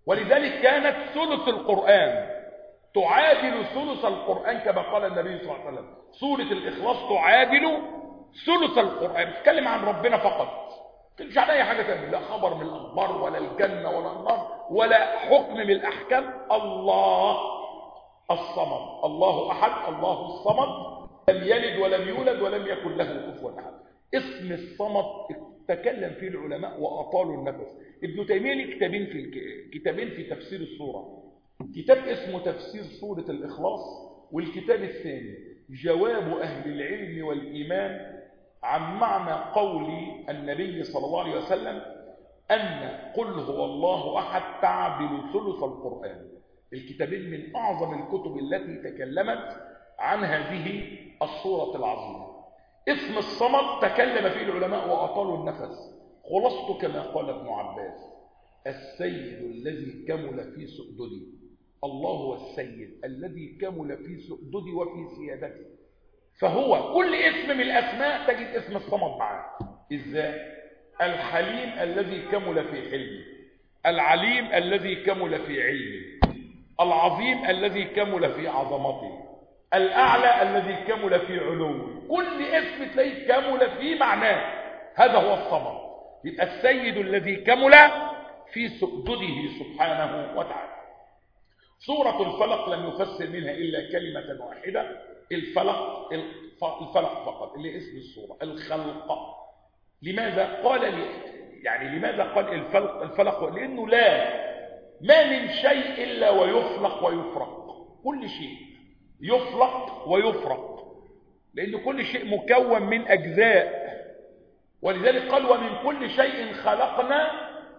ولذلك كانت ثلث القرآن، تعادل ثلث القرآن كما قال النبي صلى الله عليه وسلم. سورة الإخلاص تعادل ثلث القرآن، بتتكلم عن ربنا فقط، مش عن أي حاجة تانية، لا خبر من الأخبار ولا الجنة ولا النار ولا حكم من الأحكام. الله الصمد، الله أحد، الله الصمد، لم يلد ولم يولد ولم يكن له كفوا أحد. اسم الصمد تكلم فيه العلماء وأطالوا النفس. ابن تيمية له كتابين في تفسير السورة، كتاب اسمه تفسير سورة الإخلاص، والكتاب الثاني جواب أهل العلم والإيمان عن معنى قول النبي صلى الله عليه وسلم أن قل هو الله أحد تعدل ثلث القرآن. الكتابين من أعظم الكتب التي تكلمت عن هذه الصورة العظيمة. اسم الصمد تكلم فيه العلماء وأطالوا النفس. خلاصته كما قال ابن عباس: السيد الذي كمل في سؤددي. الله هو السيد الذي كمل في سؤددي وفي سيادتي. فهو كل اسم من الأسماء تجد اسم الصمد معاه. إزاي؟ الحليم الذي كمل في حلمه، العليم الذي كمل في علمه، العظيم الذي كمل في عظمته، الأعلى الذي كمل في علوه. كل اسم تلاقيه كمل في معناه، هذا هو الصمد. يبقى السيد الذي كمل في سؤدده سبحانه وتعالى. سورة الفلق لم يفسر منها إلا كلمة واحدة، الفلق فقط، اللي اسم السورة الخلق. لماذا قال لماذا قال الفلق؟ لأنه ما من شيء إلا ويفلق ويفرق. كل شيء يفلق ويفرق، لأن كل شيء مكون من أجزاء. ولذلك قال: ومن كل شيء خلقنا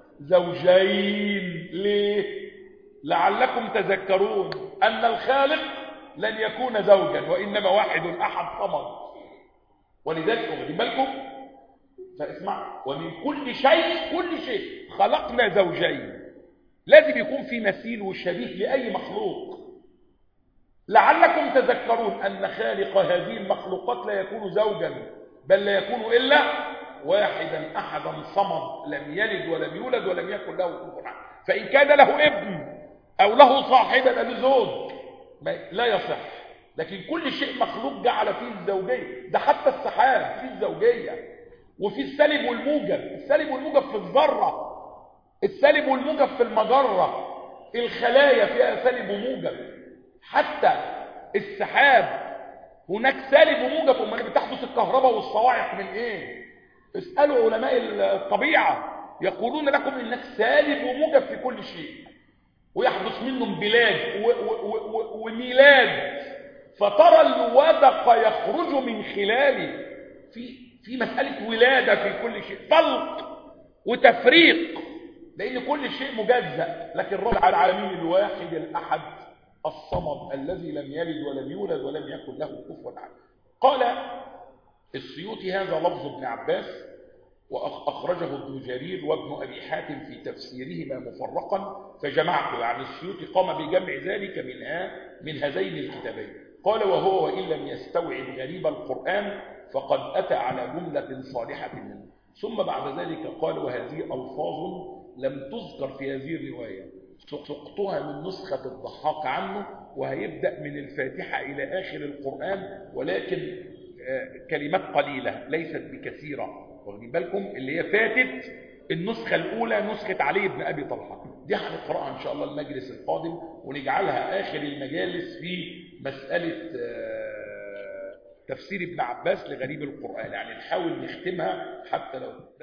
زوجين. ليه؟ لعلكم تذكرون أن الخالق لن يكون زوجا، وإنما واحد أحد صمد. ولذلك واخدين بالكم؟ فاسمع: ومن كل شيء خلقنا زوجين. لازم يكون في مثيل وشبيه لأي مخلوق. لعلكم تذكرون أن خالق هذه المخلوقات لا يكون زوجا، بل لا يكون إلا واحدا أحدا صمد، لم يلد ولم يولد ولم يكن له كفوا أحد. فإن كان له ابن أو له صاحبة أو زوج لا يصح. لكن كل شيء مخلوق جعل فيه الزوجية. ده حتى السحاب فيه الزوجية، وفي السالب والموجب. السالب والموجب في الذرة، السالب والموجب في المجرة، الخلايا فيها سالب وموجب. حتى السحاب هناك سالب وموجب. امال بتحدث الكهرباء والصواعق من ايه؟ اسألوا علماء الطبيعة يقولون لكم انك سالب وموجب في كل شيء، ويحدث منهم بلاد وميلاد. فترى الودق يخرج من خلاله في مسألة ولادة في كل شيء، فلق وتفريق، لأن كل شيء مجزأ. لكن رب العالمين الواحد الأحد الصمد الذي لم يلد ولم يولد ولم يكن له كفوا أحد. قال السيوطي: هذا لفظ ابن عباس، وأخرجه ابن جرير وابن أبي حاتم في تفسيرهما مفرقا، فجمعته. يعني السيوطي قام بجمع ذلك من هذين الكتابين. قال: وهو وإن لم يستوعب غريب القرآن فقد أتى على جملة صالحة منه. ثم بعد ذلك قال: وهذه ألفاظ لم تذكر في هذه الرواية، سقطها من نسخة الضحاك عنه، وهيبدأ من الفاتحة إلى آخر القرآن، ولكن كلمات قليلة ليست بكثيرة. واخدين بالكم؟ اللي هي فاتت النسخة الأولى، نسخة علي بن أبي طلحة، دي هنقرأها إن شاء الله المجلس القادم، ونجعلها آخر المجالس في مسألة تفسير ابن عباس لغريب القرآن. يعني نحاول نختمها حتى لو